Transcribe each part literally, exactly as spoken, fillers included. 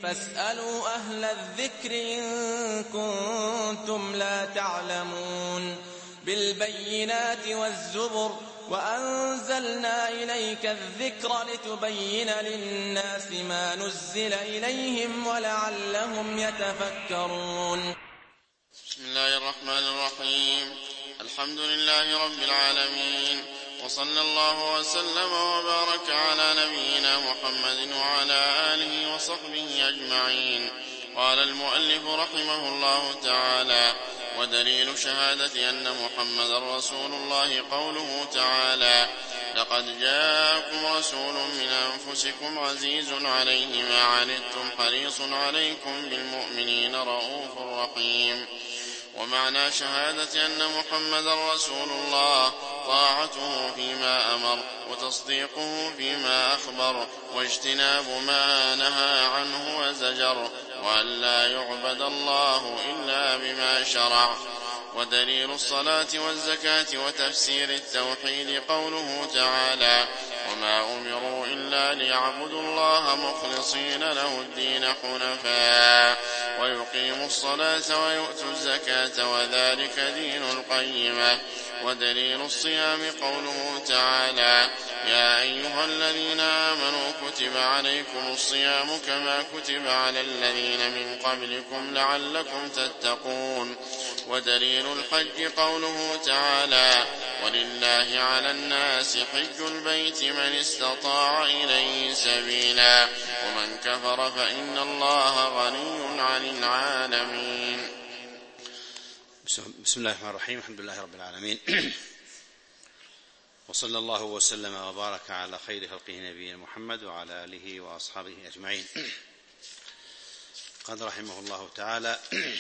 فاسألوا أهل الذكر إن كنتم لا تعلمون بالبينات والزبر وأنزلنا إليك الذكر لتبين للناس ما نزل إليهم ولعلهم يتفكرون. بسم الله الرحمن الرحيم. الحمد لله رب العالمين، وصلى الله وسلم وبارك على نبينا محمد وعلى آله وصحبه أجمعين. قال المؤلف رحمه الله تعالى: ودليل شهادة أن محمد رسول الله قوله تعالى: لقد جاءكم رسول من أنفسكم عزيز عليه ما عنتم حريص عليكم بالمؤمنين رؤوف رحيم. ومعنى شهادة أن محمد رسول الله طاعته فيما أمر وتصديقه فيما أخبر واجتناب ما نهى عنه وزجر، وأن لا يعبد الله إلا بما شرع. ودليل الصلاة والزكاة وتفسير التوحيد قوله تعالى: وما أمروا إلا ليعبدوا الله مخلصين له الدين حنفاء ويقيموا الصلاة ويؤتوا الزكاة وذلك دين القيمة. ودليل الصيام قوله تعالى: يا أيها الذين آمنوا كتب عليكم الصيام كما كتب على الذين من قبلكم لعلكم تتقون. ودليل الحج قوله تعالى: ولله على الناس حج البيت من استطاع إليه سبيلا ومن كفر فإن الله غني عن العالمين. بسم الله الرحمن الرحيم. الحمد لله رب العالمين، وصلى الله وسلم وبارك على خير خلقه نبينا محمد وعلى آله وأصحابه أجمعين. قال رحمه الله تعالى: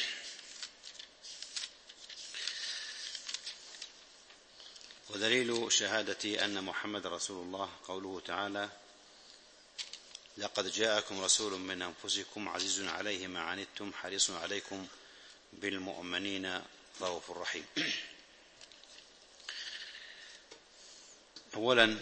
ودليل شهادة أن محمد رسول الله قوله تعالى: لقد جاءكم رسول من أنفسكم عزيز عليه ما عنتم حريص عليكم بالمؤمنين رؤوف رحيم. أولا،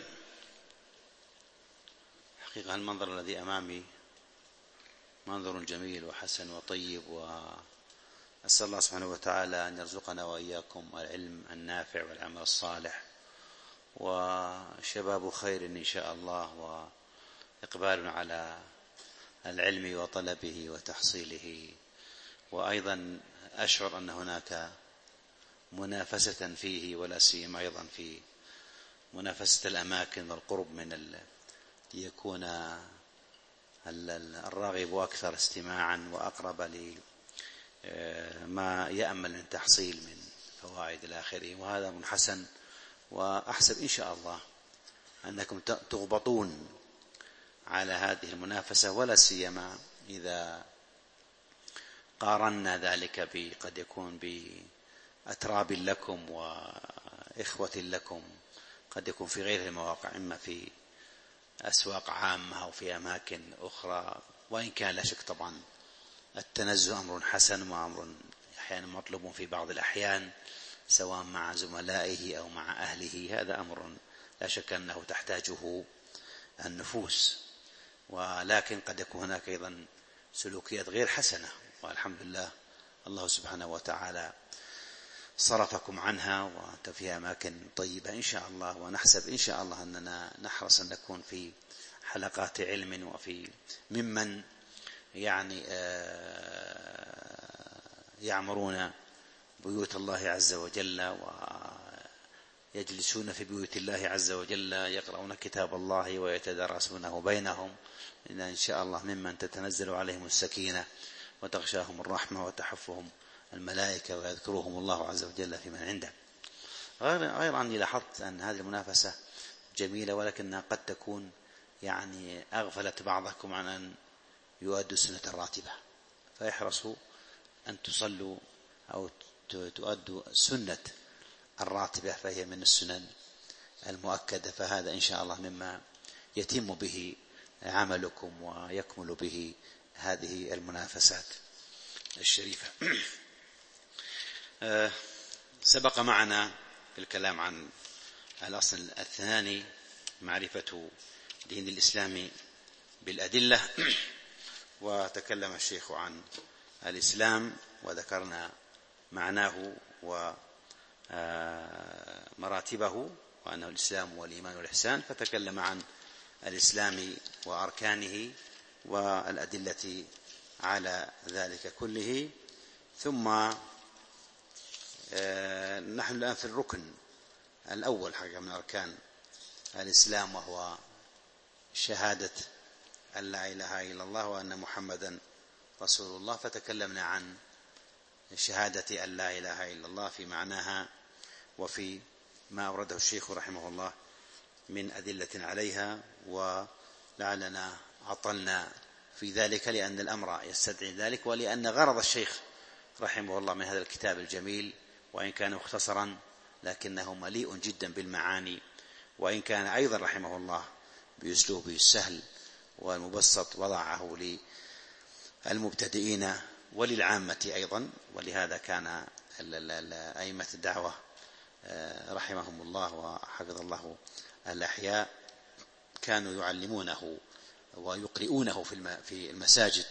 حقيقة المنظر الذي أمامي منظر جميل وحسن وطيب، وأسأل الله سبحانه وتعالى أن يرزقنا وإياكم العلم النافع والعمل الصالح، وشباب خير إن شاء الله، وإقبال على العلم وطلبه وتحصيله. وأيضا أشعر أن هناك منافسة فيه، ولا سيما أيضا في منافسة الأماكن والقرب من ليكون الراغب أكثر استماعا وأقرب لما يأمل من تحصيل من فوائد الآخرين، وهذا من حسن. وأحسب إن شاء الله أنكم تغبطون على هذه المنافسة، ولا سيما إذا قارنا ذلك قد يكون بأتراب لكم وإخوة لكم، قد يكون في غير المواقع، إما في أسواق عامة أو في أماكن أخرى. وإن كان لا شك طبعا التنزه أمر حسن وأمر أحيانا مطلوب في بعض الأحيان، سواء مع زملائه أو مع أهله، هذا أمر لا شك أنه تحتاجه النفوس. ولكن قد يكون هناك أيضا سلوكيات غير حسنة، والحمد لله الله سبحانه وتعالى صرفكم عنها وأنت في أماكن طيبة إن شاء الله. ونحسب إن شاء الله أننا نحرص أن نكون في حلقات علم وفي ممن يعني يعمرون بيوت الله عز وجل ويجلسون في بيوت الله عز وجل يقرؤون كتاب الله ويتدارسونه بينهم، إن إن شاء الله ممن تتنزل عليهم السكينة وتغشاهم الرحمة وتحفهم الملائكة ويذكرهم الله عز وجل في من عنده. غير أني لاحظت أن هذه المنافسة جميلة، ولكنها قد تكون يعني أغفلت بعضكم عن أن يؤدوا السنة الراتبة، فيحرصوا أن تصلوا أو تؤدوا سنة الراتبة، فهي من السنن المؤكدة. فهذا إن شاء الله مما يتم به عملكم ويكمل به هذه المنافسات الشريفة. سبق معنا الكلام عن الأصل الثاني، معرفة دين الإسلام بالأدلة، و وتكلم الشيخ عن الإسلام وذكرنا معناه ومراتبه وأنه الإسلام والإيمان والإحسان، فتكلم عن الإسلام وأركانه والأدلة على ذلك كله. ثم نحن الآن في الركن الأول حقا من أركان الإسلام، وهو شهادة أن لا إله إلا الله وأن محمدا رسول الله. فتكلمنا عن شهادة أن لا إله إلا الله في معناها وفي ما أورده الشيخ رحمه الله من أدلة عليها، ولعلنا عطلنا في ذلك لأن الأمر يستدعي ذلك، ولأن غرض الشيخ رحمه الله من هذا الكتاب الجميل وإن كان مختصرا لكنه مليء جدا بالمعاني، وإن كان أيضا رحمه الله بأسلوبه السهل والمبسط وضعه للمبتدئين وللعامة أيضا. ولهذا كان أئمة الدعوة رحمهم الله وحفظ الله الأحياء كانوا يعلمونه ويقرؤونه في المساجد،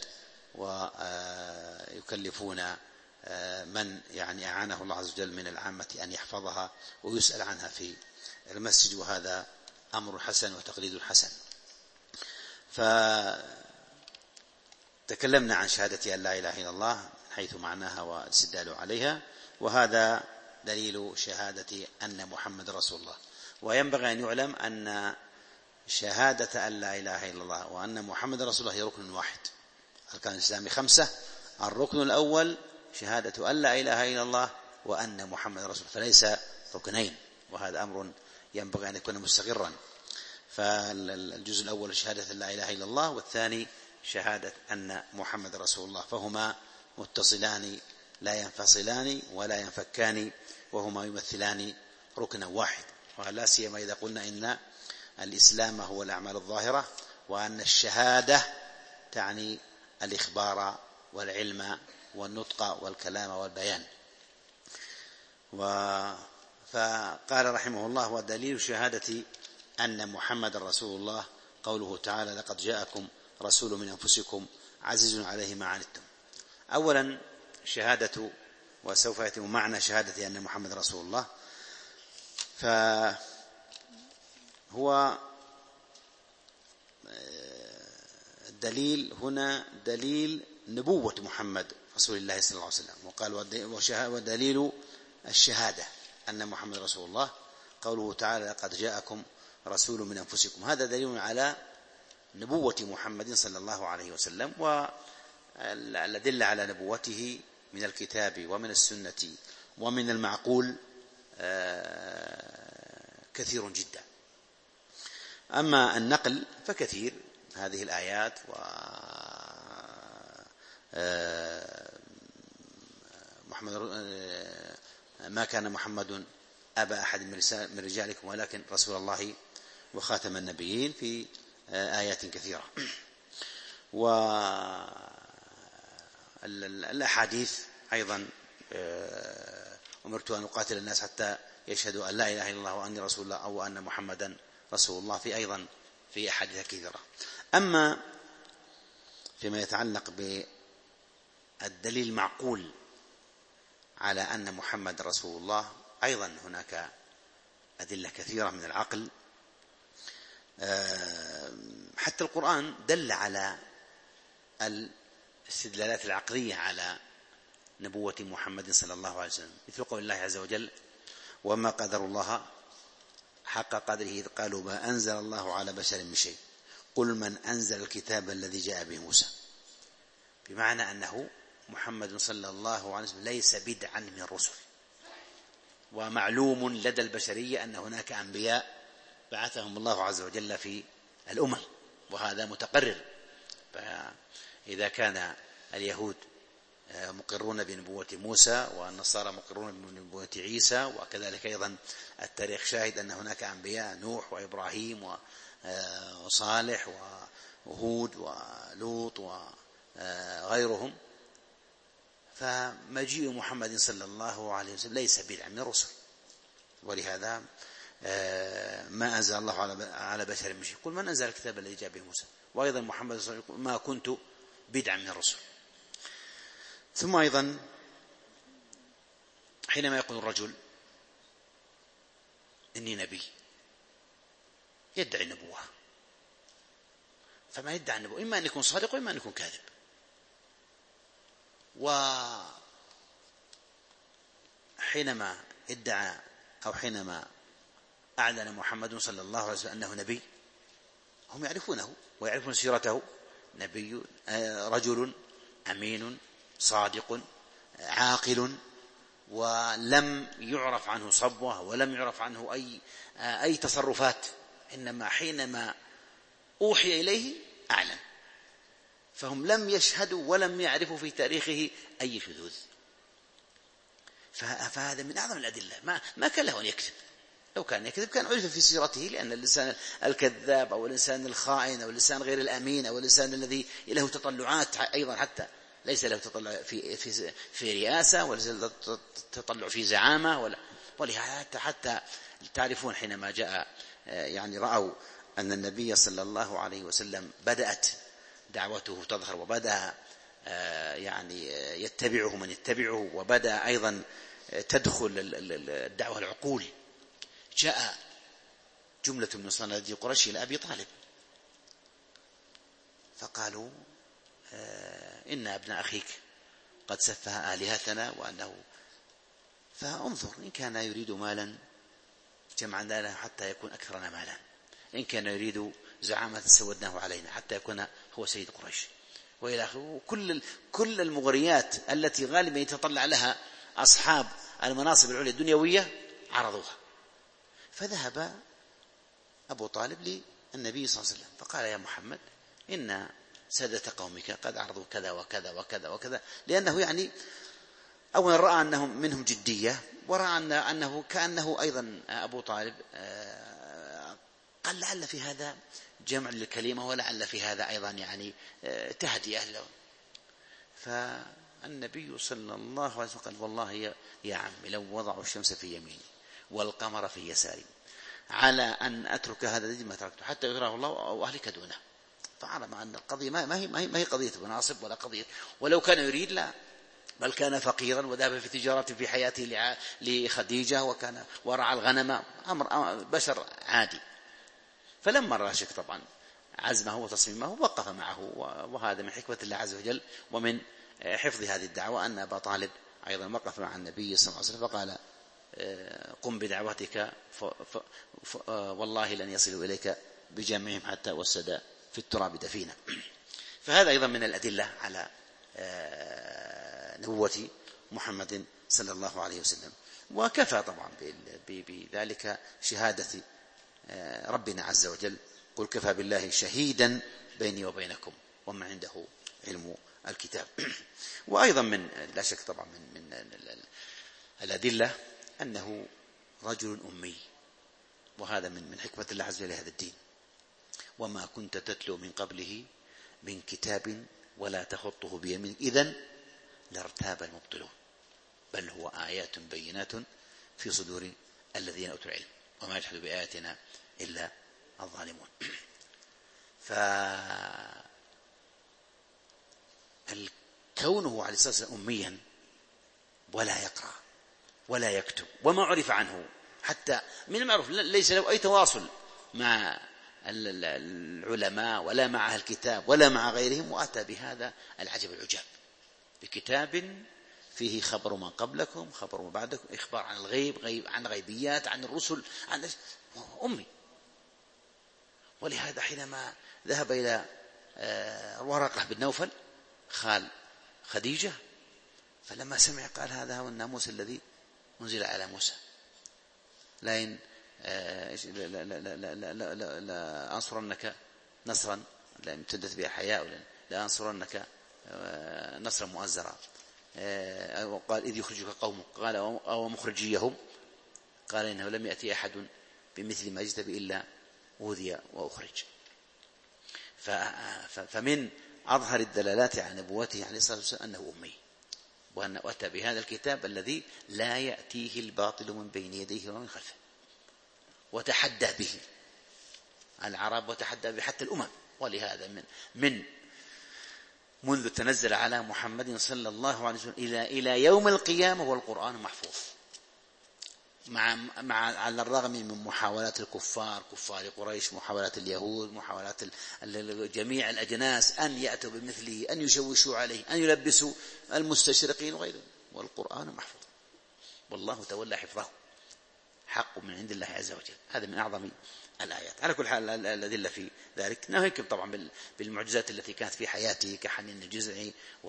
ويكلفون من يعني أعانه الله عز وجل من العامة أن يحفظها ويسأل عنها في المسجد، وهذا أمر حسن وتقليد حسن. فتكلمنا عن شهادة أن لا إله إلا الله من حيث معناها والاستدلال عليها، وهذا دليل شهادة أن محمد رسول الله. وينبغي أن يعلم أن شهادة أن لا إله إلا الله وأن محمد رسول الله هي ركن واحد. أركان الإسلام خمسة، الركن الأول شهادة أن لا إله إلا الله وأن محمد رسول الله، فليس ركنين، وهذا أمر ينبغي أن يكون مستقرا. فالجزء الأول شهادة أن لا إله إلا الله، والثاني شهادة أن محمد رسول الله، فهما متصلان لا ينفصلان ولا ينفكان، وهما يمثلان ركنا واحد. ولا سيما إذا قلنا إن الإسلام هو الأعمال الظاهرة، وأن الشهادة تعني الإخبار والعلم والنطق والكلام والبيان. فقال رحمه الله: ودليل شهادة أن محمد رسول الله قوله تعالى: لقد جاءكم رسول من أنفسكم عزيز عليه ما عنتم. أولا شهادة، وسوف يتم معنى شهادة أن محمد رسول الله، فهو الدليل هنا دليل نبوة محمد رسول الله صلى الله عليه وسلم. وقال ودليل الشهادة أن محمد رسول الله قوله تعالى: لقد جاءكم رسول من أنفسكم. هذا دليل على نبوة محمد صلى الله عليه وسلم، والأدلة على نبوته من الكتاب ومن السنة ومن المعقول كثير جدا. أما النقل فكثير، هذه الآيات و محمد ما كان محمد أبا أحد من رجالكم ولكن رسول الله وخاتم النبيين في آيات كثيرة. والأحاديث أيضا: أمرت أن أقاتل الناس حتى يشهدوا أن لا إله إلا الله وأني رسول الله أو أن محمدا رسول الله، في أيضا في أحاديث كثيرة. أما فيما يتعلق بالدليل المعقول على أن محمد رسول الله، أيضا هناك أدلة كثيرة من العقل. حتى القرآن دل على الاستدلالات العقلية على نبوة محمد صلى الله عليه وسلم، مثل قول الله عز وجل: وما قدر الله حق قدره إذ قالوا ما أنزل الله على بشر من شيء قل من أنزل الكتاب الذي جاء به موسى. بمعنى أنه محمد صلى الله عليه وسلم ليس بدعا من الرسل، ومعلوم لدى البشرية أن هناك أنبياء بعثهم الله عز وجل في الأمم، وهذا متقرر. فإذا كان اليهود مقرون بنبوة موسى والنصارى مقرون بنبوة عيسى، وكذلك أيضا التاريخ شاهد أن هناك أنبياء نوح وإبراهيم وصالح وهود ولوط وغيرهم، فمجيء محمد صلى الله عليه وسلم ليس بدعا من الرسل. ولهذا ما أنزل الله على بشر من شيء قل من أنزل الكتاب الذي جاء به موسى. وأيضا محمد صلى الله عليه وسلم: ما كنت بدعة من الرسل. ثم أيضا حينما يقول الرجل إني نبي يدعي النبوة، فما يدعي النبوة إما أن يكون صادق وإما أن يكون كاذب. وحينما ادعى أو حينما أعلن محمد صلى الله عليه وسلم أنه نبي هم يعرفونه ويعرفون سيرته، نبي رجل أمين صادق عاقل، ولم يعرف عنه صبوة ولم يعرف عنه أي أي تصرفات، إنما حينما أوحي إليه أعلن، فهم لم يشهدوا ولم يعرفوا في تاريخه أي شذوذ. فهذا من أعظم الأدلة. ما ما كان له أن يكذب، لو كان يكذب كان عرف في سيرته، لأن الإنسان الكذاب أو الإنسان الخائن أو الإنسان غير الأمين أو الإنسان الذي له تطلعات أيضا حتى ليس له تطلع في في في رئاسة وليس له تطلع في زعامة ولا ولهذا حتى تعرفون حينما جاء يعني رأوا أن النبي صلى الله عليه وسلم بدأت دعوته تظهر وبدأ يعني يتبعه من يتبعه وبدأ أيضا تدخل الدعوة العقول، جاء جملة من صناديد قريش إلى أبي طالب فقالوا إن ابن أخيك قد سفه آلهتنا وأنه فانظر إن كان يريد مالا جمعنا له حتى يكون أكثرنا مالا، إن كان يريد زعامة سودناه علينا حتى يكون هو سيد قريش، وإلى آخره. كل كل المغريات التي غالبا يتطلع لها أصحاب المناصب العليا الدنيوية عرضوها. فذهب أبو طالب للنبي صلى الله عليه وسلم فقال يا محمد إن سادة قومك قد عرضوا كذا وكذا وكذا وكذا، لأنه يعني أولا رأى أنهم منهم جدية، ورأى أنه كأنه أيضا أبو طالب قال لعل في هذا جمع للكلمة ولعل في هذا أيضا يعني تهدئة له. فالنبي صلى الله عليه وسلم قال والله يا عمي لو وضعوا الشمس في يميني والقمر في يساري على أن أترك هذا الدين ما تركته حتى يغره الله أو أهلك دونه. فعلم أن القضية ما هي ما هي قضية مناصب ولا قضية، ولو كان يريد لا، بل كان فقيرا وذهب في تجارة في حياته لخديجة وكان ورعى الغنم، أمر بشر عادي. فلما رأى شك طبعا عزمه وتصميمه وقف معه، وهذا من حكمة الله عز وجل ومن حفظ هذه الدعوة أن أبا طالب أيضا وقف مع النبي صلى الله عليه وسلم فقال قم بدعوتك ف ف ف والله لن يصلوا إليك بجمعهم حتى وسد في التراب دفينا. فهذا أيضا من الأدلة على نبوة محمد صلى الله عليه وسلم. وكفى طبعا بذلك شهادة ربنا عز وجل قل كفى بالله شهيدا بيني وبينكم ومن عنده علم الكتاب. وأيضا من لا شك طبعا من, من الأدلة أنه رجل أمي، وهذا من من حكمة الله عز وجل هذا الدين. وما كنت تتلو من قبله من كتاب ولا تخطه بيمين إذن لارتاب المبطلون بل هو آيات بينات في صدور الذين أوتوا العلم وما يجحد بآياتنا إلا الظالمون. فكونه عليه الصلاة والسلام أميا ولا يقرأ ولا يكتب وما عرف عنه حتى من المعروف ليس له أي تواصل مع العلماء ولا مع أهل الكتاب ولا مع غيرهم، وأتى بهذا العجب العجاب بكتاب فيه خبر من قبلكم خبر من بعدكم، إخبار عن الغيب غيب عن غيبيات عن الرسل عن أمي. ولهذا حينما ذهب إلى ورقة بن نوفل خال خديجة فلما سمع قال هذا هو الناموس الذي أنزل على موسى لئن لا, لا, لا, لا, لا, لا, لا أنصرنك نصرا لا امتدت بها حياء لا أنصرنك نصرا مؤزرا. وقال إذ يخرجك قومك قال أو مخرجيهم قال إنه لم يأتي أحد بمثل ما جئت به إلا أوذي وأخرج. فمن أظهر الدلالات على نبوته عليه الصلاة والسلام أنه أمي، وأن أتى بهذا الكتاب الذي لا يأتيه الباطل من بين يديه ومن خلفه، وتحدى به العرب وتحدى به حتى الأمم. ولهذا من من منذ تنزل على محمد صلى الله عليه وسلم إلى إلى يوم القيامة والقرآن محفوظ، مع مع على الرغم من محاولات الكفار كفار قريش، محاولات اليهود، محاولات جميع الأجناس أن يأتوا بمثله، أن يشوشوا عليه، أن يلبسوا المستشرقين وغيرهم، والقرآن محفوظ والله تولى حفظه، حق من عند الله عز وجل. هذا من أعظم الآيات. على كل حال الأدلة في ذلك ناهيك طبعا بالمعجزات التي كانت في حياته كحنين الجزع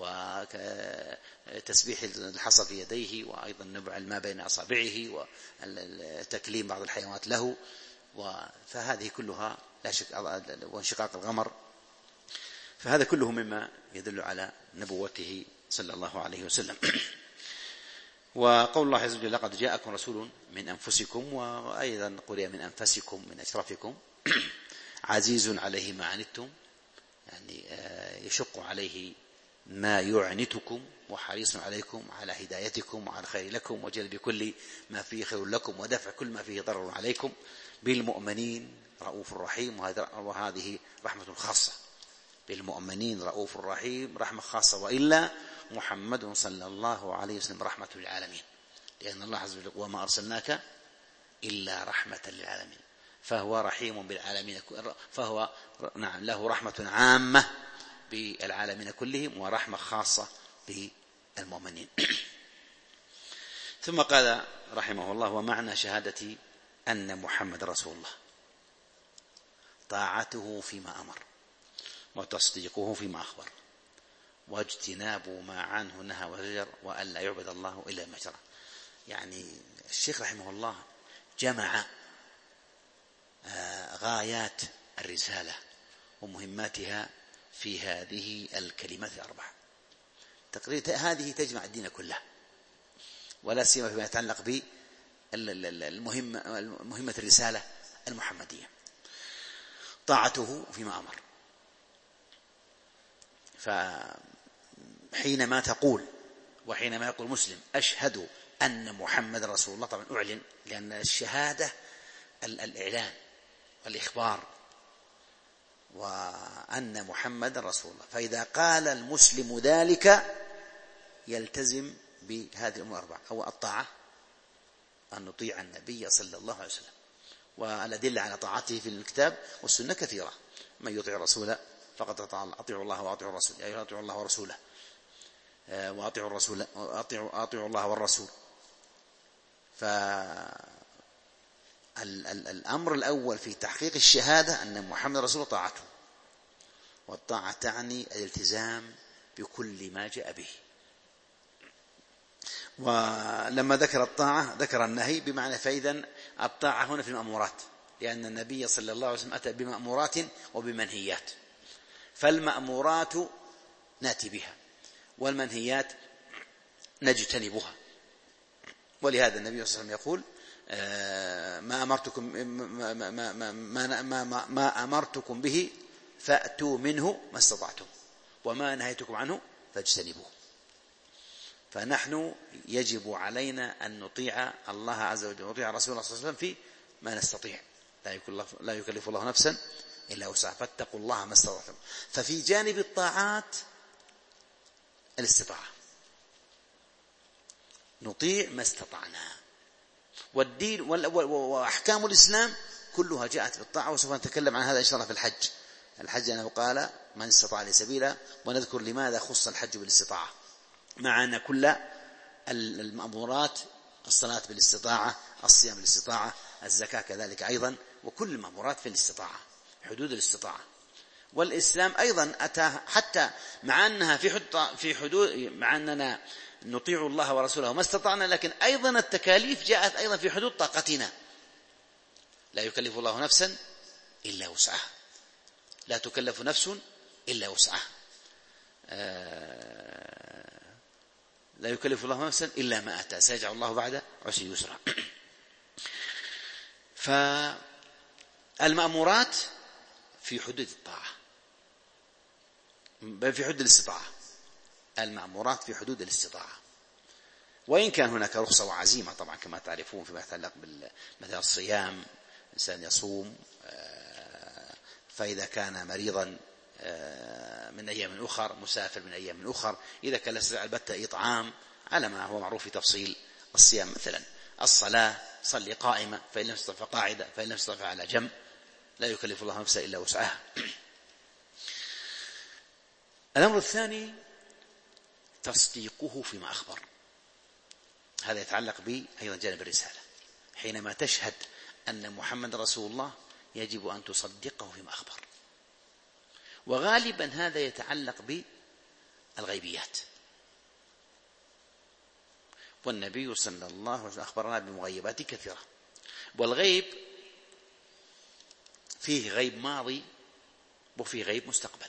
وتسبيح الحصى في يديه، وأيضا نبع الماء بين أصابعه، وتكليم بعض الحيوانات له، فهذه كلها لا شك، وانشقاق الغمر، فهذا كله مما يدل على نبوته صلى الله عليه وسلم. وقول الله عز وجل لقد جاءكم رسول من أنفسكم، وأيضا قرئ من أنفسكم من أشرفكم، عزيز عليه ما عنتم، يعني يشق عليه ما يعنتكم، وحريص عليكم على هدايتكم وعلى الخير لكم وجلب كل ما فيه خير لكم ودفع كل ما فيه ضرر عليكم، بالمؤمنين رؤوف رحيم. وهذه رحمة خاصة، بالمؤمنين رؤوف رحيم، رحمة خاصة، وإلا محمد صلى الله عليه وسلم رحمة للعالمين، لأن الله عز وجل وما أرسلناك إلا رحمة للعالمين، فهو رحيم بالعالمين، فهو نعم له رحمة عامة بالعالمين كلهم، ورحمة خاصة بالمؤمنين. ثم قال رحمه الله: ومعنى شهادة أن محمد رسول الله طاعته فيما أمر، وتصديقه فيما أخبر، واجتناب ما عنه نهى وزجر، وأن لا يعبد الله إلا ما شرع. يعني الشيخ رحمه الله جمع غايات الرسالة ومهماتها في هذه الكلمات الأربعة. تقريبا هذه تجمع الدين كله، ولا سيما فيما يتعلق بمهمة الرسالة المحمدية. طاعته فيما أمر، فحينما تقول وحينما يقول مسلم أشهد أن محمد رسول الله، طبعا أعلن، لأن الشهادة الإعلان والإخبار، وأن محمد رسول الله، فإذا قال المسلم ذلك يلتزم بهذه الأمور الأربعة. أو الطاعة، أن نطيع النبي صلى الله عليه وسلم، والأدلة على طاعته في الكتاب والسنة كثيرة. من يطيع الرسول فقد أطيعوا الله وأطيعوا الرسول، يا أيها أطيعوا الله ورسوله، وأطيعوا الرسول، أطيعوا الله والرسول. فالأمر الأول في تحقيق الشهادة أن محمد رسول الله طاعته، والطاعة تعني الالتزام بكل ما جاء به. ولما ذكر الطاعة ذكر النهي، بمعنى فإذا الطاعة هنا في المأمورات، لأن النبي صلى الله عليه وسلم أتى بمأمورات وبمنهيات، فالمأمورات نأتي بها والمنهيات نجتنبها. ولهذا النبي صلى الله عليه وسلم يقول ما أمرتكم ما, ما, ما, ما, ما, ما أمرتكم به فأتوا منه ما استطعتم، وما نهيتكم عنه فاجتنبوه. فنحن يجب علينا أن نطيع الله عز وجل ونطيع رسول الله صلى الله عليه وسلم في ما نستطيع، لا يكلف الله نفسا إلا وسعها، فاتقوا الله ما استطعتم. ففي جانب الطاعات الاستطاعة، نطيع ما استطعنا، والدين وأحكام الإسلام كلها جاءت بالطاعة، وسوف نتكلم عن هذا إن شاء الله في الحج. الحج أنه قال من استطاع إليه سبيلا، ونذكر لماذا خص الحج بالاستطاعة، مع أن كل المأمورات، الصلاة بالاستطاعة، الصيام بالاستطاعة، الزكاة كذلك أيضا، وكل المأمورات في الاستطاعة، حدود الاستطاعة. والإسلام أيضا أتى حتى مع أنها في حدود, في حدود مع أننا نطيع الله ورسوله ما استطعنا، لكن أيضا التكاليف جاءت أيضا في حدود طاقتنا. لا يكلف الله نفسا إلا وسعها، لا تكلف نفس إلا وسعها، لا يكلف الله نفسا إلا ما أتى، سيجعل الله بعد عسر يسرا. فالمأمورات في حدود الطاعة، في حدود الاستطاعة، المأمورات في حدود الاستطاعة، وإن كان هناك رخصة وعزيمة طبعا كما تعرفون فيما يتعلق مثل الصيام، إنسان يصوم فإذا كان مريضا من أيام أخر، مسافر من أيام أخر، إذا كان لا يستطيع البتة إطعام على ما هو معروف في تفصيل الصيام، مثلا الصلاة صلي قائمة، فإن لم تستطع فقاعدة، فإن لم تستطع على جنب، لا يكلف الله نفسا إلا وسعها. الأمر الثاني تصديقه فيما أخبر، هذا يتعلق به أيضا جانب الرسالة. حينما تشهد أن محمد رسول الله يجب أن تصدقه فيما أخبر، وغالبا هذا يتعلق بالغيبيات، والنبي صلى الله عليه وسلم أخبرنا بمغيبات كثيرة. والغيب فيه غيب ماضي وفيه غيب مستقبل.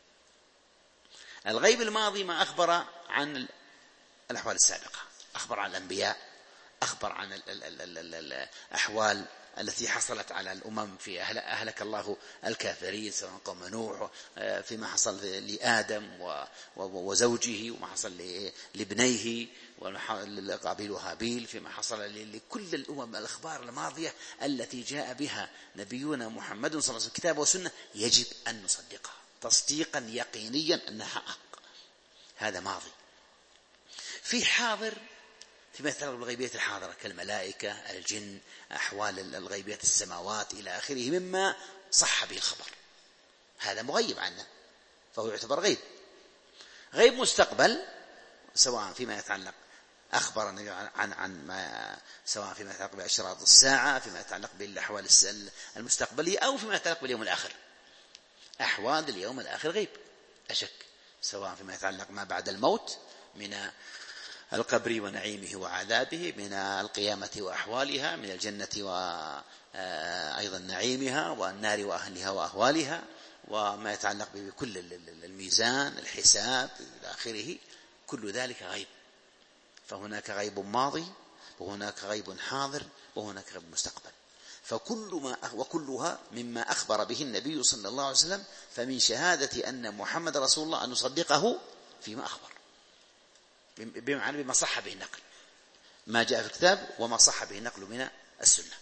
الغيب الماضي ما أخبر عن الأحوال السابقة، أخبر عن الأنبياء، أخبر عن الأحوال التي حصلت على الأمم في أهلك الله الكافرين سواء قوم نوح، فيما حصل لآدم وزوجه، وما حصل لابنيه قابيل وهابيل، فيما حصل لكل الأمم. الأخبار الماضية التي جاء بها نبينا محمد صلى الله عليه وسلم كتاب وسنة يجب أن نصدقها تصديقا يقينيا أنها حق. هذا ماضي. في حاضر فيما يتعلق بالغيبيات الحاضرة كالملائكة، الجن، أحوال الغيبيات السماوات إلى آخره مما صح به الخبر، هذا مغيب عنا فهو يعتبر غيب. غيب مستقبل سواء فيما يتعلق أخبر عن عن ما سواء فيما يتعلق بأشراط الساعة، فيما يتعلق بالأحوال المستقبلية، أو فيما يتعلق باليوم الآخر. أحوال اليوم الآخر غيب أشك، سواء فيما يتعلق ما بعد الموت من القبر ونعيمه وعذابه، من القيامة وأحوالها، من الجنة وأيضا نعيمها، والنار وأهلها وأهوالها، وما يتعلق بكل الميزان الحساب إلى آخره، كل ذلك غيب. فهناك غيب ماضي، وهناك غيب حاضر، وهناك غيب مستقبل، فكل ما وكلها مما أخبر به النبي صلى الله عليه وسلم. فمن شهادة أن محمد رسول الله أن نصدقه فيما أخبر، بمعنى بما صح به النقل، ما جاء في الكتاب وما صح به النقل من السنة.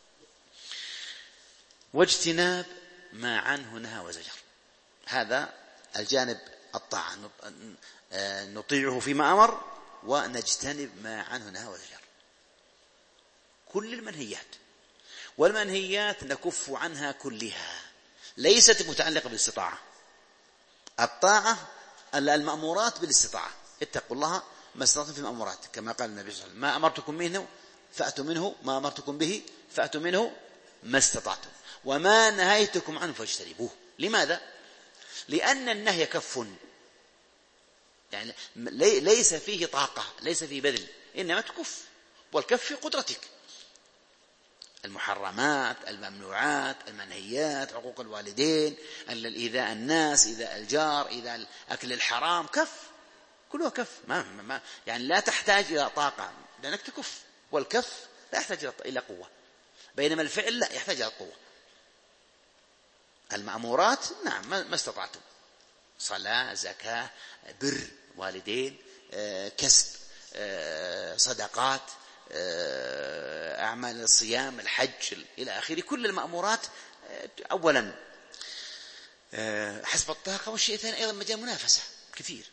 واجتناب ما عنه نهى وزجر، هذا الجانب الطاعة، نطيعه فيما أمر ونجتنب ما عنه نهى وزجر. كل المنهيات والمنهيات نكف عنها كلها، ليست متعلقة بالاستطاعة. الطاعة المأمورات بالاستطاعة، اتقوا الله ما استطعتم في المأمورات، كما قال النبي صلى الله عليه وسلم: ما أمرتكم منه فأتوا منه، ما أمرتكم به فأتوا منه ما استطعتم، وما نهيتكم عنه فاجتنبوه. لماذا؟ لأن النهي كف، يعني ليس فيه طاقة، ليس فيه بذل، إنما تكف، والكف في قدرتك. المحرمات، الممنوعات، المنهيات، حقوق الوالدين، إيذاء الناس، إيذاء الجار، إيذاء أكل الحرام، كف، كلها كف. ما ما يعني لا تحتاج إلى طاقة لأنك تكف، والكف لا يحتاج إلى قوة، بينما الفعل لا يحتاج إلى قوة. المأمورات نعم ما استطعتم، صلاة، زكاة، بر والدين، كسب، صدقات، أعمال الصيام، الحج إلى آخره، كل المأمورات أولا حسب الطاقة، والشيء الثاني أيضا مجال منافسة كثير.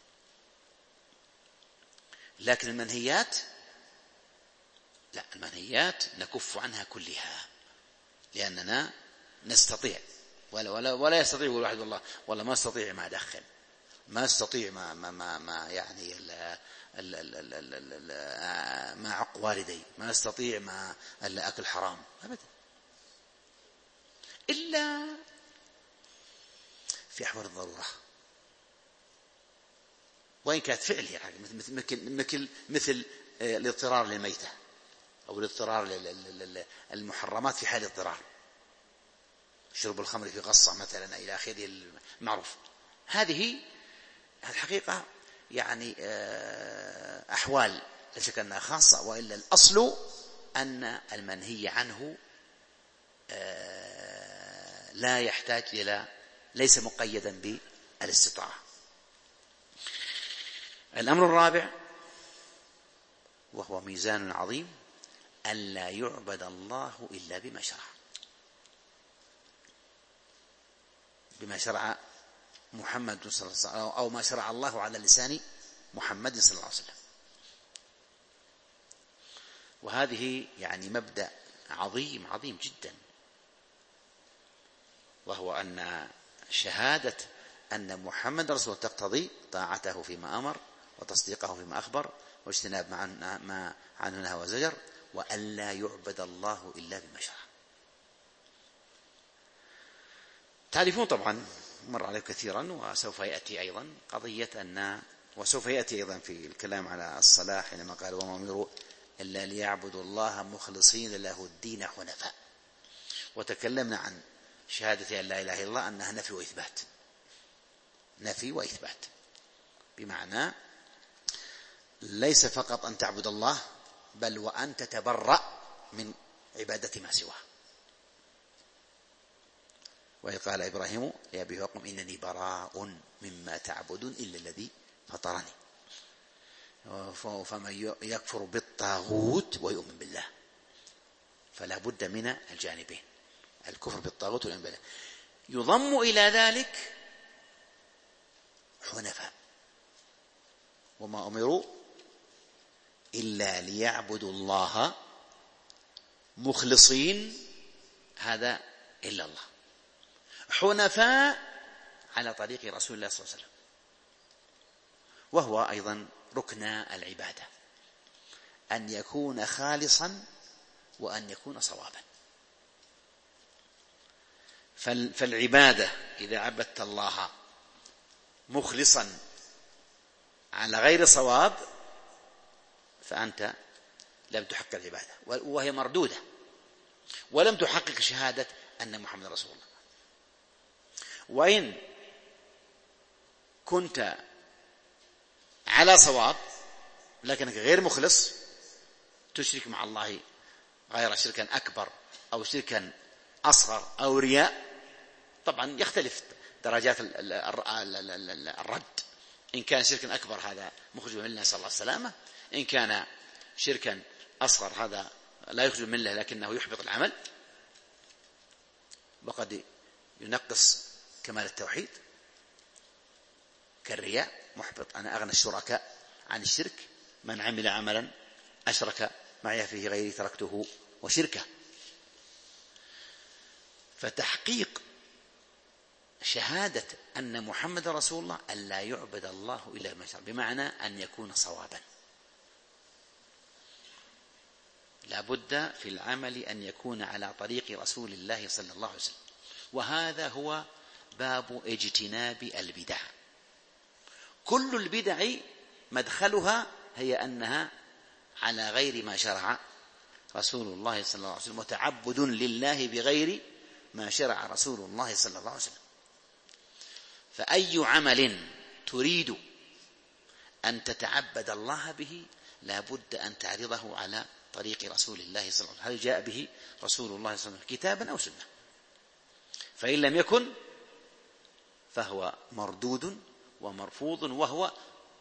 لكن المنهيات لا، المنهيات نكف عنها كلها لأننا نستطيع، ولا ولا ولا يستطيع الواحد والله والله ما استطيع ما أدخن، ما استطيع ما ما ما, ما يعني ال ال ال ال ال ما عق والدي، ما استطيع ما أكل حرام أبدا، إلا في أحوال الضرورة، وإن كانت فعل يعني مثل مثل مثل الاضطرار للميتة أو الاضطرار للمحرمات في حال اضطرار، شرب الخمر في غصة مثلا إلى آخره المعروف. هذه الحقيقة يعني أحوال لا شك أنها خاصة، وإلا الأصل أن المنهي عنه لا يحتاج إلى، ليس مقيدا بالاستطاعة. الأمر الرابع وهو ميزان عظيم: ألا يعبد الله إلا بما شرع، بما شرع محمد صلى الله عليه وسلم، أو ما شرع الله على لسان محمد صلى الله عليه وسلم. وهذه يعني مبدأ عظيم عظيم جدا، وهو أن شهادة أن محمد رسول الله تقتضي طاعته فيما أمر وتصديقه فيما أخبر واجتناب ما عنه نهى وزجر، وأن لا يعبد الله إلا بما شرع. تعرفون طبعا مر عليه كثيرا وسوف يأتي أيضا قضية أن وسوف يأتي أيضا في الكلام على الصلاة حينما قال وما أمروا إلا ليعبدوا الله مخلصين له الدين حنفاء. وتكلمنا عن شهادة أن لا إله إلا الله أنها نفي وإثبات، نفي وإثبات، بمعنى ليس فقط أن تعبد الله بل وأن تتبرأ من عبادة ما سواه. وإذ قال إبراهيم لأبيه وقوم إنني براء مما تعبدون إلا الذي فطرني. فمن يكفر بالطاغوت ويؤمن بالله فلا بد من الجانبين، الكفر بالطاغوت والإيمان بالله. يضم إلى ذلك حنفاء، وما أمروا إلا ليعبدوا الله مخلصين، هذا إلا الله، حنفاء على طريق رسول الله صلى الله عليه وسلم، وهو أيضا ركن العبادة، أن يكون خالصا وأن يكون صوابا. فالعبادة إذا عبدت الله مخلصا على غير صواب فأنت لم تحقق العبادة وهي مردودة، ولم تحقق شهادة أن محمد رسول الله. وإن كنت على صواب لكنك غير مخلص، تشرك مع الله غير شركا أكبر أو شركا أصغر أو رياء، طبعا يختلف درجات الرد. إن كان شركا أكبر هذا مخرج من الله صلى الله عليه وسلم، إن كان شركا أصغر هذا لا يخرج من الله لكنه يحبط العمل وقد ينقص كمال التوحيد، كالرياء محبط. أنا أغنى الشركاء عن الشرك، من عمل عملا أشرك معي فيه غيري تركته وشركه. فتحقيق شهادة أن محمد رسول الله أن لا يعبد الله إلا بما شرع، بمعنى أن يكون صوابا. لا بد في العمل أن يكون على طريق رسول الله صلى الله عليه وسلم، وهذا هو باب اجتناب البدع. كل البدع مدخلها هي أنها على غير ما شرع رسول الله صلى الله عليه وسلم، وتعبد لله بغير ما شرع رسول الله صلى الله عليه وسلم. فأي عمل تريد أن تتعبد الله به لا بد أن تعرضه على طريق رسول الله صلى الله عليه وسلم، هل جاء به رسول الله صلى الله عليه وسلم كتابا أو سنة. فإن لم يكن فهو مردود ومرفوض، وهو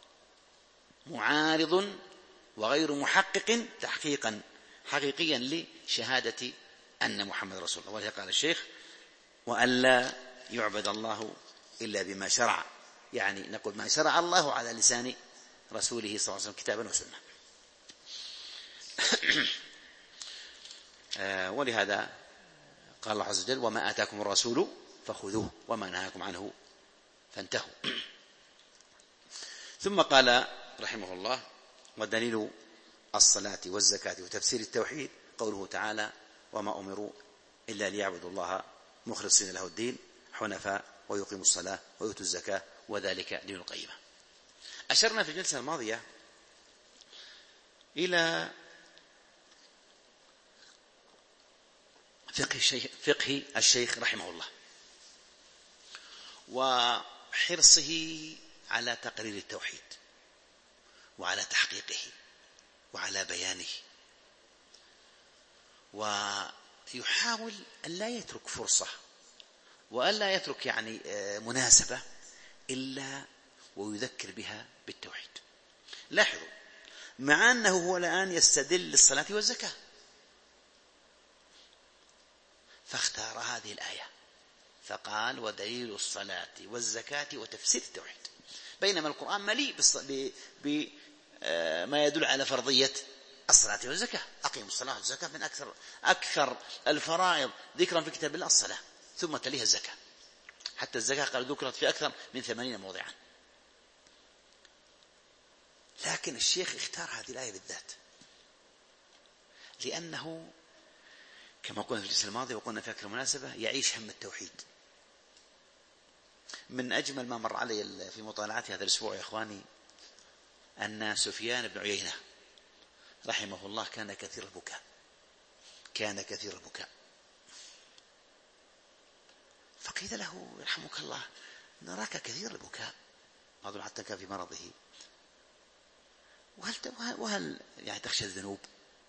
معارض وغير محقق تحقيقا حقيقيا لشهادة أن محمد رسول الله. ولذلك قال الشيخ وأن لا يعبد الله إلا بما شرع، يعني نقول ما شرع الله على لسان رسوله صلى الله عليه وسلم كتابا وسنة. ولهذا قال الله عز وجل وما آتاكم الرسول فخذوه وما نهاكم عنه فانتهوا. ثم قال رحمه الله ودليل الصلاة والزكاة وتفسير التوحيد قوله تعالى وما أمروا إلا ليعبدوا الله مخلصين له الدين حنفاء ويقيموا الصلاة ويؤتوا الزكاة وذلك دين القيمة. أشرنا في الجلسة الماضية إلى فقه الشيخ, فقه الشيخ رحمه الله وحرصه على تقرير التوحيد وعلى تحقيقه وعلى بيانه، ويحاول أن لا يترك فرصة وأن لا يترك يعني مناسبة إلا ويذكر بها بالتوحيد. لاحظوا مع أنه هو الآن يستدل للصلاة والزكاة فاختار هذه الآية فقال ودليل الصلاة والزكاة وتفسير التوحيد، بينما القرآن مليء بما يدل على فرضية الصلاة والزكاة. أقيموا الصلاة والزكاة من أكثر أكثر الفرائض ذكرا في كتاب الله الصلاة، ثم تليها الزكاة، حتى الزكاة قال ذكرت في أكثر من ثمانين موضعا. لكن الشيخ اختار هذه الآية بالذات لأنه كما قلنا في الجلسة الماضية وقلنا في أكثر مناسبة يعيش هم التوحيد. من أجمل ما مر علي في مطالعتي هذا الأسبوع يا إخواني أن سفيان بن عيينة رحمه الله كان كثير البكاء، كان كثير البكاء فقيل له يرحمك الله نراك كثير البكاء، أظن حتى كان في مرضه، وهل, وهل يعني تخشى الذنوب؟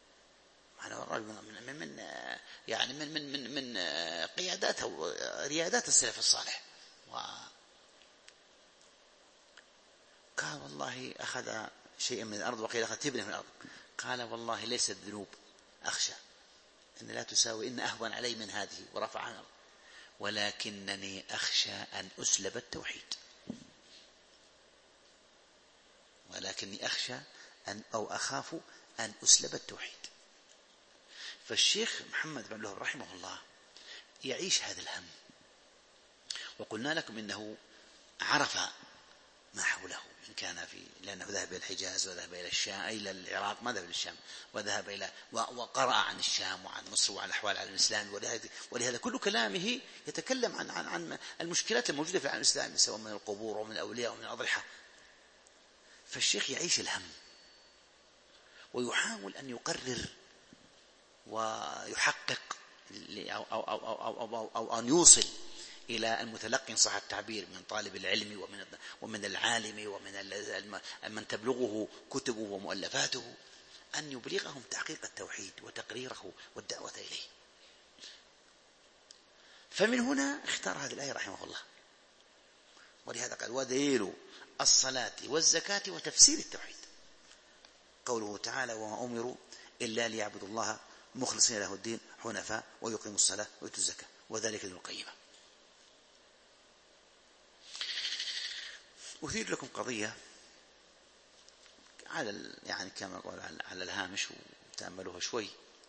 من من يعني من من من من قيادات أو ريادات السلف الصالح. قال والله أخذ شيئا من الأرض وقيل أخذ تبنه من الأرض، قال والله ليس الذنوب أخشى إن لا تساوي إن أهون علي من هذه ورفع عنها، ولكنني أخشى أن أسلب التوحيد، ولكني أخشى أن أو أخاف أن أسلب التوحيد. فالشيخ محمد بن لهب رحمه الله يعيش هذا الهم، وقلنا لكم إنه عرف ما حوله إن كان في، لأنه ذهب إلى الحجاز وذهب إلى الشام إلى العراق، ما ذهب إلى الشام، وذهب إلى وقرأ عن الشام وعن مصر وعن الأحوال على الإسلام، ولهذا كل كلامه يتكلم عن عن عن المشكلات الموجودة في العالم الإسلامي سواء من القبور ومن الأولياء ومن الأضرحة. فالشيخ يعيش الهم ويحاول أن يقرر ويحقق أو, أو, أو, أو, أو, أو, أو أن يوصل إلى المتلقي صح التعبير من طالب العلم ومن ومن العالم ومن من تبلغه كتبه ومؤلفاته، أن يبلغهم تحقيق التوحيد وتقريره والدعوة إليه. فمن هنا اختار هذه الآية رحمه الله، ولهذا قال ودليل الصلاة والزكاة وتفسير التوحيد قوله تعالى وما أمروا إلا ليعبدوا الله مخلصين له الدين حنفاء ويقيموا الصلاة ويؤتوا الزكاة وذلك دين القيمة. أثير لكم قضية على يعني كما أقول على الهامش وتأملوها شوي.